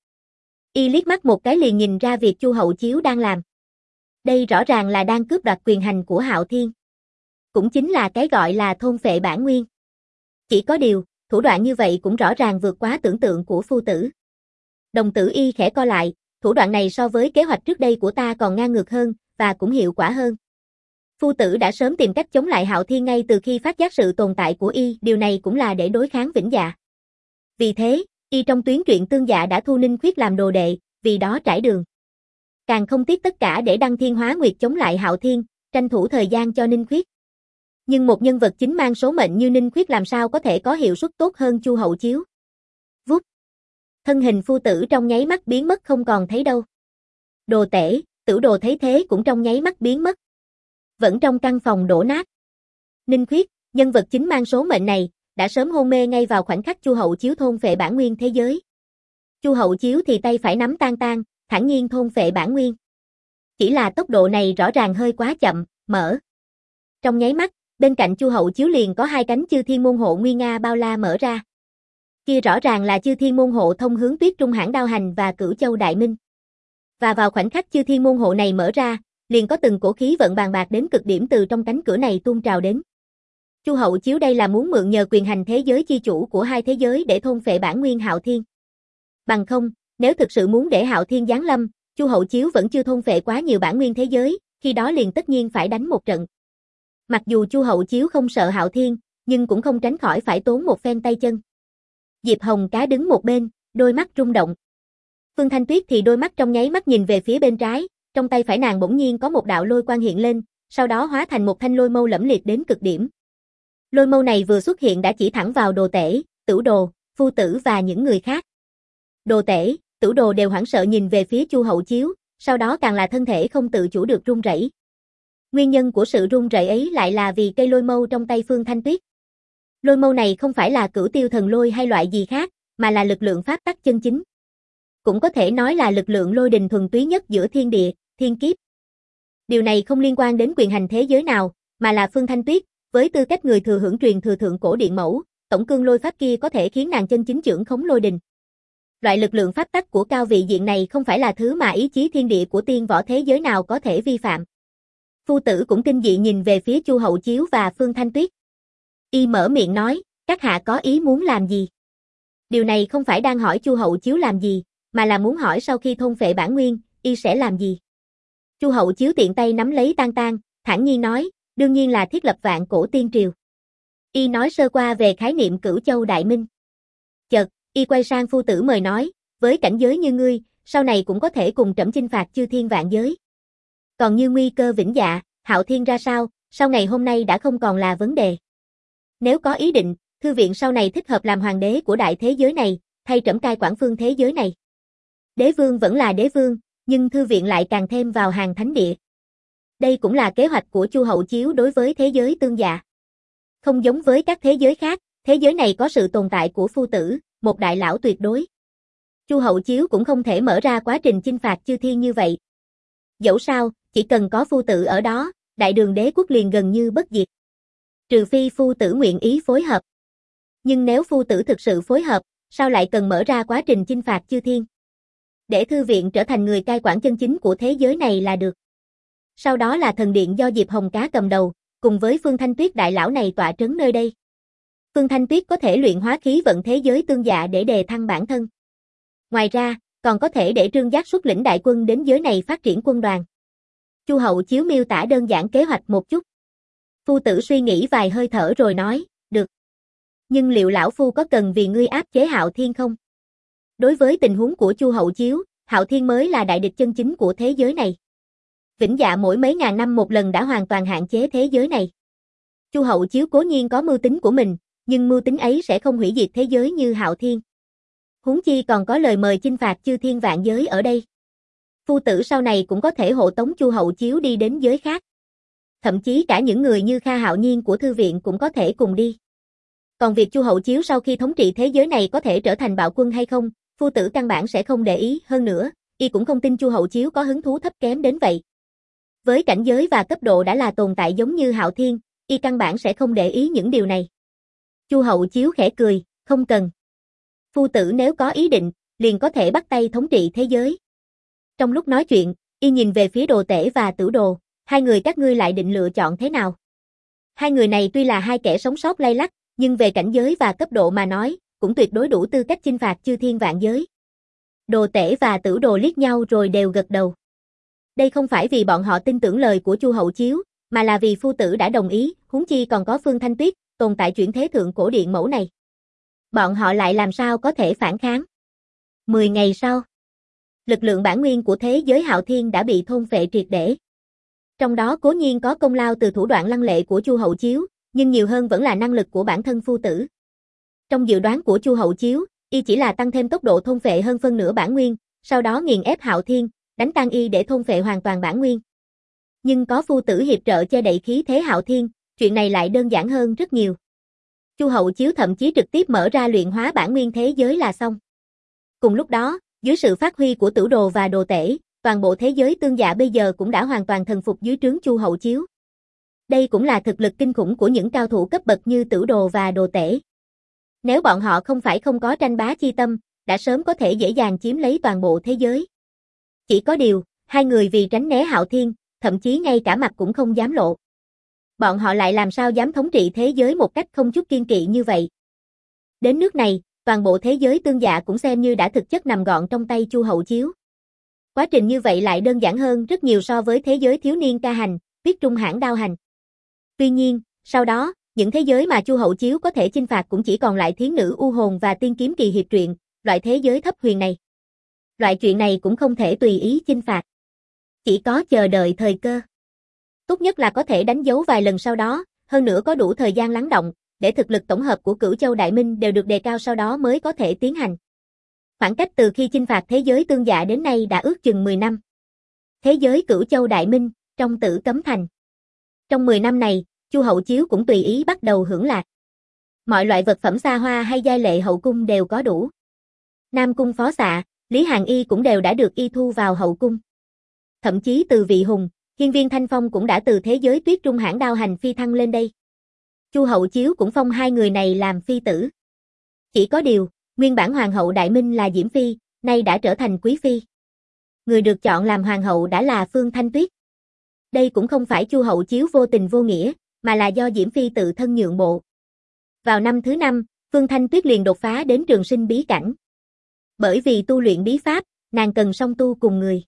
Y liếc mắt một cái liền nhìn ra việc Chu Hậu Chiếu đang làm. Đây rõ ràng là đang cướp đoạt quyền hành của Hạo Thiên. Cũng chính là cái gọi là thôn phệ bản nguyên. Chỉ có điều, thủ đoạn như vậy cũng rõ ràng vượt quá tưởng tượng của Phu Tử. Đồng tử y khẽ co lại, thủ đoạn này so với kế hoạch trước đây của ta còn ngang ngược hơn, và cũng hiệu quả hơn. Phu Tử đã sớm tìm cách chống lại Hạo Thiên ngay từ khi phát giác sự tồn tại của y, điều này cũng là để đối kháng vĩnh dạ. Vì thế, y trong tuyến truyện Tương Dạ đã thu Ninh Khuyết làm đồ đệ, vì đó trải đường. càng không tiếc tất cả để Đăng Thiên Hóa Nguyệt chống lại Hạo Thiên, tranh thủ thời gian cho Ninh Khuyết. Nhưng một nhân vật chính mang số mệnh như Ninh Khuyết làm sao có thể có hiệu suất tốt hơn Chu Hậu Chiếu. Vút. Thân hình phu tử trong nháy mắt biến mất không còn thấy đâu. Đồ Tể, Tử Đồ thấy thế cũng trong nháy mắt biến mất. Vẫn trong căn phòng đổ nát. Ninh Khuyết, nhân vật chính mang số mệnh này, đã sớm hôn mê ngay vào khoảnh khắc Chu Hậu Chiếu thôn phệ bản nguyên thế giới. Chu Hậu Chiếu thì tay phải nắm tan tan, thản nhiên thôn phệ bản nguyên. Chỉ là tốc độ này rõ ràng hơi quá chậm, mở. Trong nháy mắt, bên cạnh Chu Hậu Chiếu liền có hai cánh Chư Thiên môn hộ nguy nga bao la mở ra. Kia rõ ràng là Chư Thiên môn hộ thông hướng Tuyết Trung Hãn Đao Hành và Cửu Châu Đại Minh. Và vào khoảnh khắc Chư Thiên môn hộ này mở ra, liền có từng cổ khí vận bàn bạc đến cực điểm từ trong cánh cửa này tuôn trào đến. Chu Hậu Chiếu đây là muốn mượn nhờ quyền hành thế giới chi chủ của hai thế giới để thôn phệ bản nguyên Hạo Thiên. Bằng không, nếu thực sự muốn để Hạo Thiên giáng lâm, Chu Hậu Chiếu vẫn chưa thôn phệ quá nhiều bản nguyên thế giới, khi đó liền tất nhiên phải đánh một trận. Mặc dù Chu Hậu Chiếu không sợ Hạo Thiên, nhưng cũng không tránh khỏi phải tốn một phen tay chân. Diệp Hồng Cá đứng một bên, đôi mắt rung động. Phương Thanh Tuyết thì đôi mắt trong nháy mắt nhìn về phía bên trái, trong tay phải nàng bỗng nhiên có một đạo lôi quang hiện lên, sau đó hóa thành một thanh lôi mâu lẫm liệt đến cực điểm. Lôi mâu này vừa xuất hiện đã chỉ thẳng vào Đồ Tể, Tử Đồ, Phu Tử và những người khác. Đồ Tể, Tử Đồ đều hoảng sợ nhìn về phía Chu Hậu Chiếu, sau đó càng là thân thể không tự chủ được run rẩy. Nguyên nhân của sự run rẩy ấy lại là vì cây lôi mâu trong tay Phương Thanh Tuyết. Lôi mâu này không phải là Cửu Tiêu Thần Lôi hay loại gì khác, mà là lực lượng pháp tắc chân chính. Cũng có thể nói là lực lượng lôi đình thuần túy nhất giữa thiên địa, thiên kiếp. Điều này không liên quan đến quyền hành thế giới nào, mà là Phương Thanh Tuyết, với tư cách người thừa hưởng truyền thừa thượng cổ điện mẫu, tổng cương lôi pháp kia có thể khiến nàng chân chính trưởng khống lôi đình. Loại lực lượng pháp tắc của cao vị diện này không phải là thứ mà ý chí thiên địa của tiên võ thế giới nào có thể vi phạm. Phu Tử cũng kinh dị nhìn về phía Chu Hậu Chiếu và Phương Thanh Tuyết. Y mở miệng nói, các hạ có ý muốn làm gì? Điều này không phải đang hỏi Chu Hậu Chiếu làm gì, mà là muốn hỏi sau khi thôn phệ bản nguyên, y sẽ làm gì? Chu Hậu Chiếu tiện tay nắm lấy tan tan, thản nhiên nói, đương nhiên là thiết lập vạn cổ tiên triều. Y nói sơ qua về khái niệm Cửu Châu Đại Minh. Chợt, y quay sang Phu Tử mời nói, với cảnh giới như ngươi, sau này cũng có thể cùng trẫm chinh phạt chư thiên vạn giới. Còn như nguy cơ vĩnh dạ, Hạo Thiên ra sao, sau ngày hôm nay đã không còn là vấn đề. Nếu có ý định, thư viện sau này thích hợp làm hoàng đế của đại thế giới này, thay trẫm cai quản phương thế giới này. Đế vương vẫn là đế vương, nhưng thư viện lại càng thêm vào hàng thánh địa. Đây cũng là kế hoạch của Chu Hậu Chiếu đối với thế giới tương dạ. Không giống với các thế giới khác, thế giới này có sự tồn tại của Phu Tử, một đại lão tuyệt đối. Chu Hậu Chiếu cũng không thể mở ra quá trình chinh phạt chư thiên như vậy. Dẫu sao, chỉ cần có Phu Tử ở đó, đại đường đế quốc liền gần như bất diệt. Trừ phi Phu Tử nguyện ý phối hợp. Nhưng nếu Phu Tử thực sự phối hợp, sao lại cần mở ra quá trình chinh phạt chư thiên? Để thư viện trở thành người cai quản chân chính của thế giới này là được. Sau đó là thần điện do Diệp Hồng Cá cầm đầu, cùng với Phương Thanh Tuyết đại lão này tọa trấn nơi đây. Phương Thanh Tuyết có thể luyện hóa khí vận thế giới tương dạ để đề thăng bản thân. Ngoài ra, còn có thể để Trương Giác xuất lĩnh đại quân đến giới này phát triển quân đoàn. Chu Hậu Chiếu miêu tả đơn giản kế hoạch một chút. Phu Tử suy nghĩ vài hơi thở rồi nói, được. Nhưng liệu lão phu có cần vì ngươi áp chế Hạo Thiên không? Đối với tình huống của Chu Hậu Chiếu, Hạo Thiên mới là đại địch chân chính của thế giới này. Vĩnh dạ mỗi mấy ngàn năm một lần đã hoàn toàn hạn chế thế giới này. Chu Hậu Chiếu cố nhiên có mưu tính của mình, nhưng mưu tính ấy sẽ không hủy diệt thế giới như Hạo Thiên. Huống chi còn có lời mời chinh phạt chư thiên vạn giới ở đây. Phu Tử sau này cũng có thể hộ tống Chu Hậu Chiếu đi đến giới khác. Thậm chí cả những người như Kha Hạo Nhiên của thư viện cũng có thể cùng đi. Còn việc Chu Hậu Chiếu sau khi thống trị thế giới này có thể trở thành bạo quân hay không, Phu Tử căn bản sẽ không để ý, hơn nữa, y cũng không tin Chu Hậu Chiếu có hứng thú thấp kém đến vậy. Với cảnh giới và cấp độ đã là tồn tại giống như Hạo Thiên, y căn bản sẽ không để ý những điều này. Chu Hậu Chiếu khẽ cười, không cần. Phu Tử nếu có ý định, liền có thể bắt tay thống trị thế giới. Trong lúc nói chuyện, y nhìn về phía Đồ Tể và Tử Đồ, hai người các ngươi lại định lựa chọn thế nào? Hai người này tuy là hai kẻ sống sót lay lắt, nhưng về cảnh giới và cấp độ mà nói, cũng tuyệt đối đủ tư cách chinh phạt chư thiên vạn giới. Đồ Tể và Tử Đồ liếc nhau rồi đều gật đầu. Đây không phải vì bọn họ tin tưởng lời của Chu Hậu Chiếu, mà là vì Phu Tử đã đồng ý, huống chi còn có Phương Thanh Tuyết, tồn tại chuyển thế thượng cổ điện mẫu này. Bọn họ lại làm sao có thể phản kháng? Mười ngày sau, lực lượng bản nguyên của thế giới Hạo Thiên đã bị thôn phệ triệt để. Trong đó cố nhiên có công lao từ thủ đoạn lăng lệ của Chu Hậu Chiếu, nhưng nhiều hơn vẫn là năng lực của bản thân phu tử. Trong dự đoán của Chu Hậu Chiếu, y chỉ là tăng thêm tốc độ thôn phệ hơn phân nửa bản nguyên, sau đó nghiền ép Hạo Thiên, đánh tan y để thôn phệ hoàn toàn bản nguyên. Nhưng có phu tử hiệp trợ che đậy khí thế Hạo Thiên, chuyện này lại đơn giản hơn rất nhiều. Chu Hậu Chiếu thậm chí trực tiếp mở ra luyện hóa bản nguyên thế giới là xong. Cùng lúc đó, dưới sự phát huy của Tử Đồ và Đồ Tể, toàn bộ thế giới Tương Dạ bây giờ cũng đã hoàn toàn thần phục dưới trướng Chu Hậu Chiếu. Đây cũng là thực lực kinh khủng của những cao thủ cấp bậc như Tử Đồ và Đồ Tể. Nếu bọn họ không phải không có tranh bá chi tâm, đã sớm có thể dễ dàng chiếm lấy toàn bộ thế giới. Chỉ có điều, hai người vì tránh né Hạo Thiên, thậm chí ngay cả mặt cũng không dám lộ. Bọn họ lại làm sao dám thống trị thế giới một cách không chút kiêng kỵ như vậy. Đến nước này, toàn bộ thế giới Tương Dạ cũng xem như đã thực chất nằm gọn trong tay Chu Hậu Chiếu. Quá trình như vậy lại đơn giản hơn rất nhiều so với thế giới thiếu niên ca hành, Tuyết Trung hãn đao hành. Tuy nhiên, sau đó, những thế giới mà Chu Hậu Chiếu có thể chinh phạt cũng chỉ còn lại Thiến Nữ U Hồn và Tiên Kiếm Kỳ Hiệp truyện, loại thế giới thấp huyền này. Loại chuyện này cũng không thể tùy ý chinh phạt. Chỉ có chờ đợi thời cơ. Tốt nhất là có thể đánh dấu vài lần sau đó, hơn nữa có đủ thời gian lắng động, để thực lực tổng hợp của Cửu Châu Đại Minh đều được đề cao sau đó mới có thể tiến hành. Khoảng cách từ khi chinh phạt thế giới Tương Dạ đến nay đã ước chừng mười năm. Thế giới Cửu Châu Đại Minh, trong Tử Cấm Thành. Trong mười năm này, Chu Hậu Chiếu cũng tùy ý bắt đầu hưởng lạc. Mọi loại vật phẩm xa hoa hay giai lệ hậu cung đều có đủ. Nam cung phó xạ, Lý Hàn Y cũng đều đã được y thu vào hậu cung. Thậm chí từ vị hùng, Hiên Viên Thanh Phong cũng đã từ thế giới Tuyết Trung hãn đao hành phi thăng lên đây. Chu Hậu Chiếu cũng phong hai người này làm phi tử. Chỉ có điều, nguyên bản hoàng hậu Đại Minh là Diễm Phi, nay đã trở thành Quý Phi. Người được chọn làm hoàng hậu đã là Phương Thanh Tuyết. Đây cũng không phải Chu Hậu Chiếu vô tình vô nghĩa, mà là do Diễm Phi tự thân nhượng bộ. Vào năm thứ năm, Phương Thanh Tuyết liền đột phá đến trường sinh bí cảnh. Bởi vì tu luyện bí pháp, nàng cần song tu cùng người.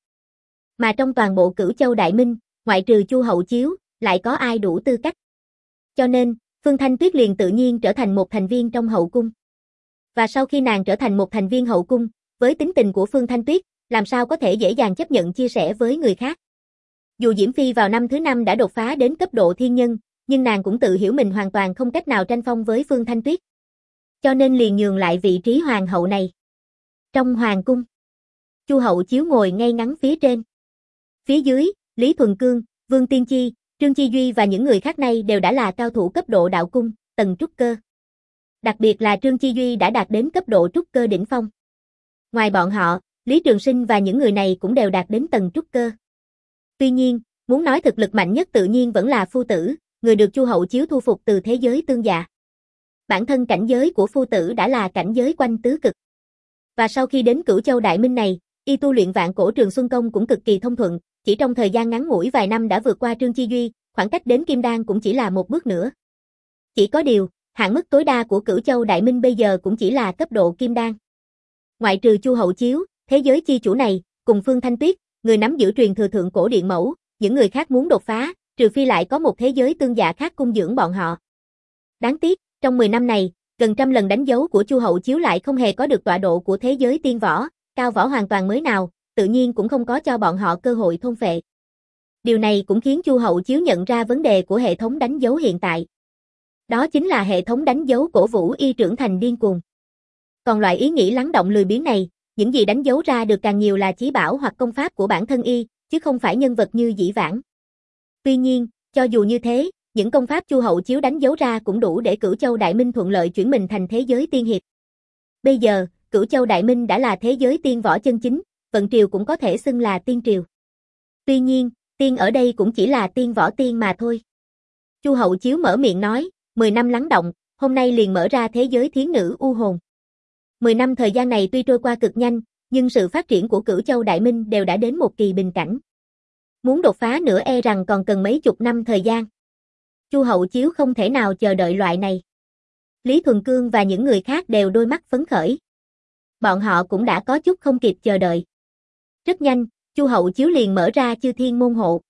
Mà trong toàn bộ Cửu Châu Đại Minh, ngoại trừ Chu Hậu Chiếu, lại có ai đủ tư cách. Cho nên, Phương Thanh Tuyết liền tự nhiên trở thành một thành viên trong hậu cung. Và sau khi nàng trở thành một thành viên hậu cung, với tính tình của Phương Thanh Tuyết, làm sao có thể dễ dàng chấp nhận chia sẻ với người khác. Dù Diễm Phi vào năm thứ năm đã đột phá đến cấp độ thiên nhân, nhưng nàng cũng tự hiểu mình hoàn toàn không cách nào tranh phong với Phương Thanh Tuyết. Cho nên liền nhường lại vị trí hoàng hậu này. Trong hoàng cung, Chu Hậu Chiếu ngồi ngay ngắn phía trên. Phía dưới, Lý Thuần Cương, Vương Tiên Chi, Trương Chi Duy và những người khác này đều đã là cao thủ cấp độ đạo cung, tầng trúc cơ. Đặc biệt là Trương Chi Duy đã đạt đến cấp độ trúc cơ đỉnh phong. Ngoài bọn họ, Lý Trường Sinh và những người này cũng đều đạt đến tầng trúc cơ. Tuy nhiên, muốn nói thực lực mạnh nhất tự nhiên vẫn là phu tử, người được Chu Hậu Chiếu thu phục từ thế giới Tương Dạ. Bản thân cảnh giới của phu tử đã là cảnh giới quanh tứ cực. Và sau khi đến Cửu Châu Đại Minh này, y tu luyện Vạn Cổ Trường Xuân Công cũng cực kỳ thông thuận, chỉ trong thời gian ngắn ngủi vài năm đã vượt qua Trương Chi Duy, khoảng cách đến Kim Đan cũng chỉ là một bước nữa. Chỉ có điều, hạn mức tối đa của Cửu Châu Đại Minh bây giờ cũng chỉ là cấp độ Kim Đan. Ngoại trừ Chu Hậu Chiếu, thế giới chi chủ này, cùng Phương Thanh Tuyết, người nắm giữ truyền thừa thượng cổ điện mẫu, những người khác muốn đột phá, trừ phi lại có một thế giới Tương Dạ khác cung dưỡng bọn họ. Đáng tiếc, trong mười năm này, gần trăm lần đánh dấu của Chu Hậu Chiếu lại không hề có được tọa độ của thế giới tiên võ, cao võ hoàn toàn mới nào, tự nhiên cũng không có cho bọn họ cơ hội thôn phệ. Điều này cũng khiến Chu Hậu Chiếu nhận ra vấn đề của hệ thống đánh dấu hiện tại. Đó chính là hệ thống đánh dấu cổ vũ y trưởng thành điên cuồng. Còn loại ý nghĩ lắng động lười biếng này, những gì đánh dấu ra được càng nhiều là chí bảo hoặc công pháp của bản thân y, chứ không phải nhân vật như dĩ vãng. Tuy nhiên, cho dù như thế, những công pháp Chu Hậu Chiếu đánh dấu ra cũng đủ để Cửu Châu Đại Minh thuận lợi chuyển mình thành thế giới tiên hiệp. Bây giờ, Cửu Châu Đại Minh đã là thế giới tiên võ chân chính, vận triều cũng có thể xưng là tiên triều. Tuy nhiên, tiên ở đây cũng chỉ là tiên võ tiên mà thôi. Chu Hậu Chiếu mở miệng nói, mười năm lắng động, hôm nay liền mở ra thế giới Thiến Nữ U Hồn. mười năm thời gian này tuy trôi qua cực nhanh, nhưng sự phát triển của Cửu Châu Đại Minh đều đã đến một kỳ bình cảnh. Muốn đột phá nữa e rằng còn cần mấy chục năm thời gian. Chu Hậu Chiếu không thể nào chờ đợi loại này. Lý Thuần Cương và những người khác đều đôi mắt phấn khởi. Bọn họ cũng đã có chút không kịp chờ đợi. Rất nhanh, Chu Hậu Chiếu liền mở ra Chư Thiên môn hộ.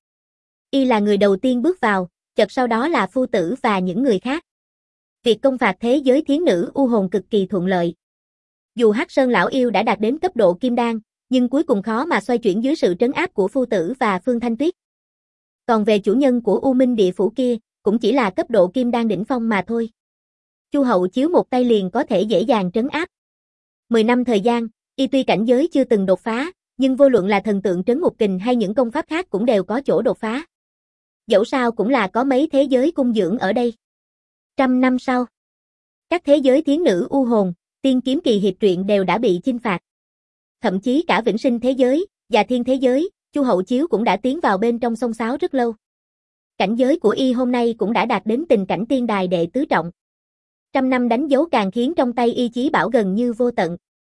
Y là người đầu tiên bước vào, chợt sau đó là phu tử và những người khác. Việc công phạt thế giới Thiến Nữ U Hồn cực kỳ thuận lợi. Dù Hắc Sơn lão yêu đã đạt đến cấp độ Kim Đan, nhưng cuối cùng khó mà xoay chuyển dưới sự trấn áp của Phu Tử và Phương Thanh Tuyết. Còn về chủ nhân của U Minh Địa Phủ kia, cũng chỉ là cấp độ kim đan đỉnh phong mà thôi. Chu Hậu Chiếu một tay liền có thể dễ dàng trấn áp. Mười năm thời gian, y tuy cảnh giới chưa từng đột phá, nhưng vô luận là thần tượng trấn ngục kình hay những công pháp khác cũng đều có chỗ đột phá. Dẫu sao cũng là có mấy thế giới cung dưỡng ở đây. Trăm năm sau, các thế giới thiến nữ u hồn, tiên kiếm kỳ hiệp truyện đều đã bị chinh phạt. Thậm chí cả vĩnh sinh thế giới, và thiên thế giới, Chu Hậu Chiếu cũng đã tiến vào bên trong xông xáo rất lâu. Cảnh giới của y hôm nay cũng đã đạt đến tình cảnh tiên đài đệ tứ trọng. Trăm năm đánh dấu càng khiến trong tay y chí bảo gần như vô tận.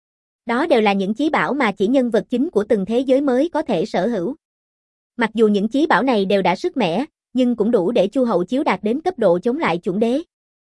Đó đều là những chí bảo mà chỉ nhân vật chính của từng thế giới mới có thể sở hữu. Mặc dù những chí bảo này đều đã sức mẻ, nhưng cũng đủ để Chu Hậu Chiếu đạt đến cấp độ chống lại chuẩn đế.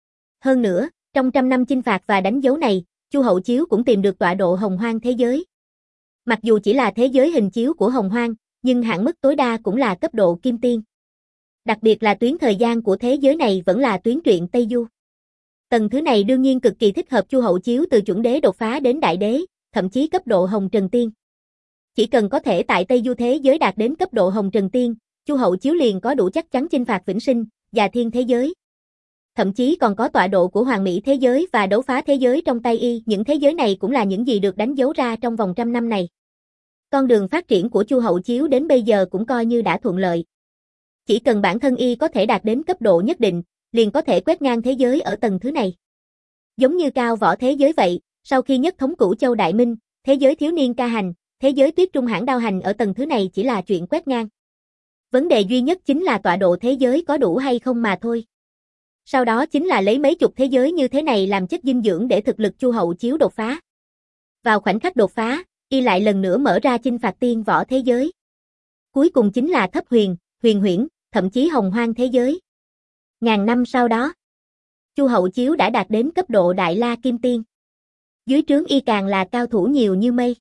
Hơn nữa, trong trăm năm chinh phạt và đánh dấu này, Chu Hậu Chiếu cũng tìm được tọa độ hồng hoang thế giới. Mặc dù chỉ là thế giới hình chiếu của hồng hoang, nhưng hạn mức tối đa cũng là cấp độ kim tiên. Đặc biệt là tuyến thời gian của thế giới này vẫn là tuyến truyện Tây Du. Tầng thứ này đương nhiên cực kỳ thích hợp Chu Hậu Chiếu từ chuẩn đế đột phá đến đại đế, thậm chí cấp độ hồng trần tiên. Chỉ cần có thể tại Tây Du thế giới đạt đến cấp độ hồng trần tiên, Chu Hậu Chiếu liền có đủ chắc chắn chinh phạt vĩnh sinh và thiên thế giới. Thậm chí còn có tọa độ của hoàng mỹ thế giới và đấu phá thế giới trong tay y, những thế giới này cũng là những gì được đánh dấu ra trong vòng trăm năm này. Con đường phát triển của Chu Hậu Chiếu đến bây giờ cũng coi như đã thuận lợi. Chỉ cần bản thân y có thể đạt đến cấp độ nhất định, liền có thể quét ngang thế giới ở tầng thứ này. Giống như cao võ thế giới vậy, sau khi nhất thống Cửu Châu Đại Minh, thế giới thiếu niên ca hành, thế giới tuyết trung hãn đao hành ở tầng thứ này chỉ là chuyện quét ngang. Vấn đề duy nhất chính là tọa độ thế giới có đủ hay không mà thôi. Sau đó chính là lấy mấy chục thế giới như thế này làm chất dinh dưỡng để thực lực Chu Hậu Chiếu đột phá. Vào khoảnh khắc đột phá, y lại lần nữa mở ra chinh phạt tiên võ thế giới. Cuối cùng chính là thấp huyền, huyền huyễn, thậm chí hồng hoang thế giới. Ngàn năm sau đó, Chu Hậu Chiếu đã đạt đến cấp độ Đại La Kim Tiên. Dưới trướng y càng là cao thủ nhiều như mây.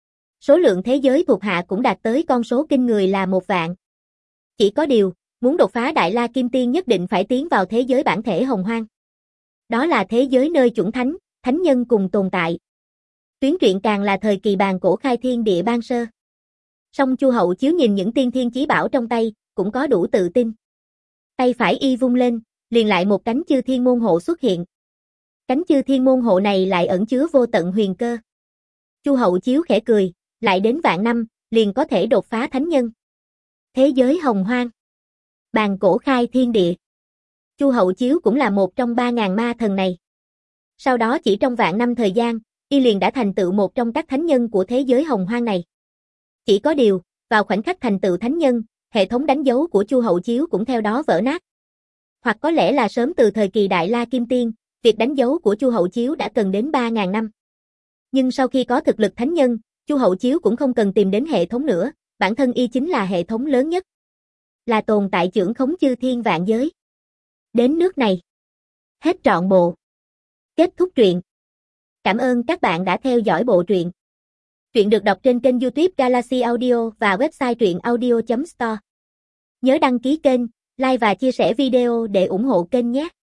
Số lượng thế giới thuộc hạ cũng đạt tới con số kinh người là một vạn. Chỉ có điều, muốn đột phá Đại La Kim Tiên nhất định phải tiến vào thế giới bản thể hồng hoang. Đó là thế giới nơi chuẩn thánh, thánh nhân cùng tồn tại. Tuyến truyện càng là thời kỳ bàn cổ khai thiên địa ban sơ. Song Chu Hậu Chiếu nhìn những tiên thiên chí bảo trong tay, cũng có đủ tự tin. Tay phải y vung lên, liền lại một cánh chư thiên môn hộ xuất hiện. Cánh chư thiên môn hộ này lại ẩn chứa vô tận huyền cơ. Chu Hậu Chiếu khẽ cười, lại đến vạn năm, liền có thể đột phá thánh nhân. Thế giới hồng hoang. Bàn cổ khai thiên địa. Chu Hậu Chiếu cũng là một trong ba ngàn ma thần này. Sau đó chỉ trong vạn năm thời gian, y liền đã thành tựu một trong các thánh nhân của thế giới hồng hoang này. Chỉ có điều, vào khoảnh khắc thành tựu thánh nhân, hệ thống đánh dấu của Chu Hậu Chiếu cũng theo đó vỡ nát. Hoặc có lẽ là sớm từ thời kỳ Đại La Kim Tiên, việc đánh dấu của Chu Hậu Chiếu đã cần đến ba ngàn năm. Nhưng sau khi có thực lực thánh nhân, Chu Hậu Chiếu cũng không cần tìm đến hệ thống nữa, bản thân y chính là hệ thống lớn nhất. Là tồn tại trưởng khống chư thiên vạn giới. Đến nước này. Hết trọn bộ. Kết thúc truyện. Cảm ơn các bạn đã theo dõi bộ truyện. Truyện được đọc trên kênh YouTube Galaxy Audio và website truyện audio chấm store. Nhớ đăng ký kênh, like và chia sẻ video để ủng hộ kênh nhé.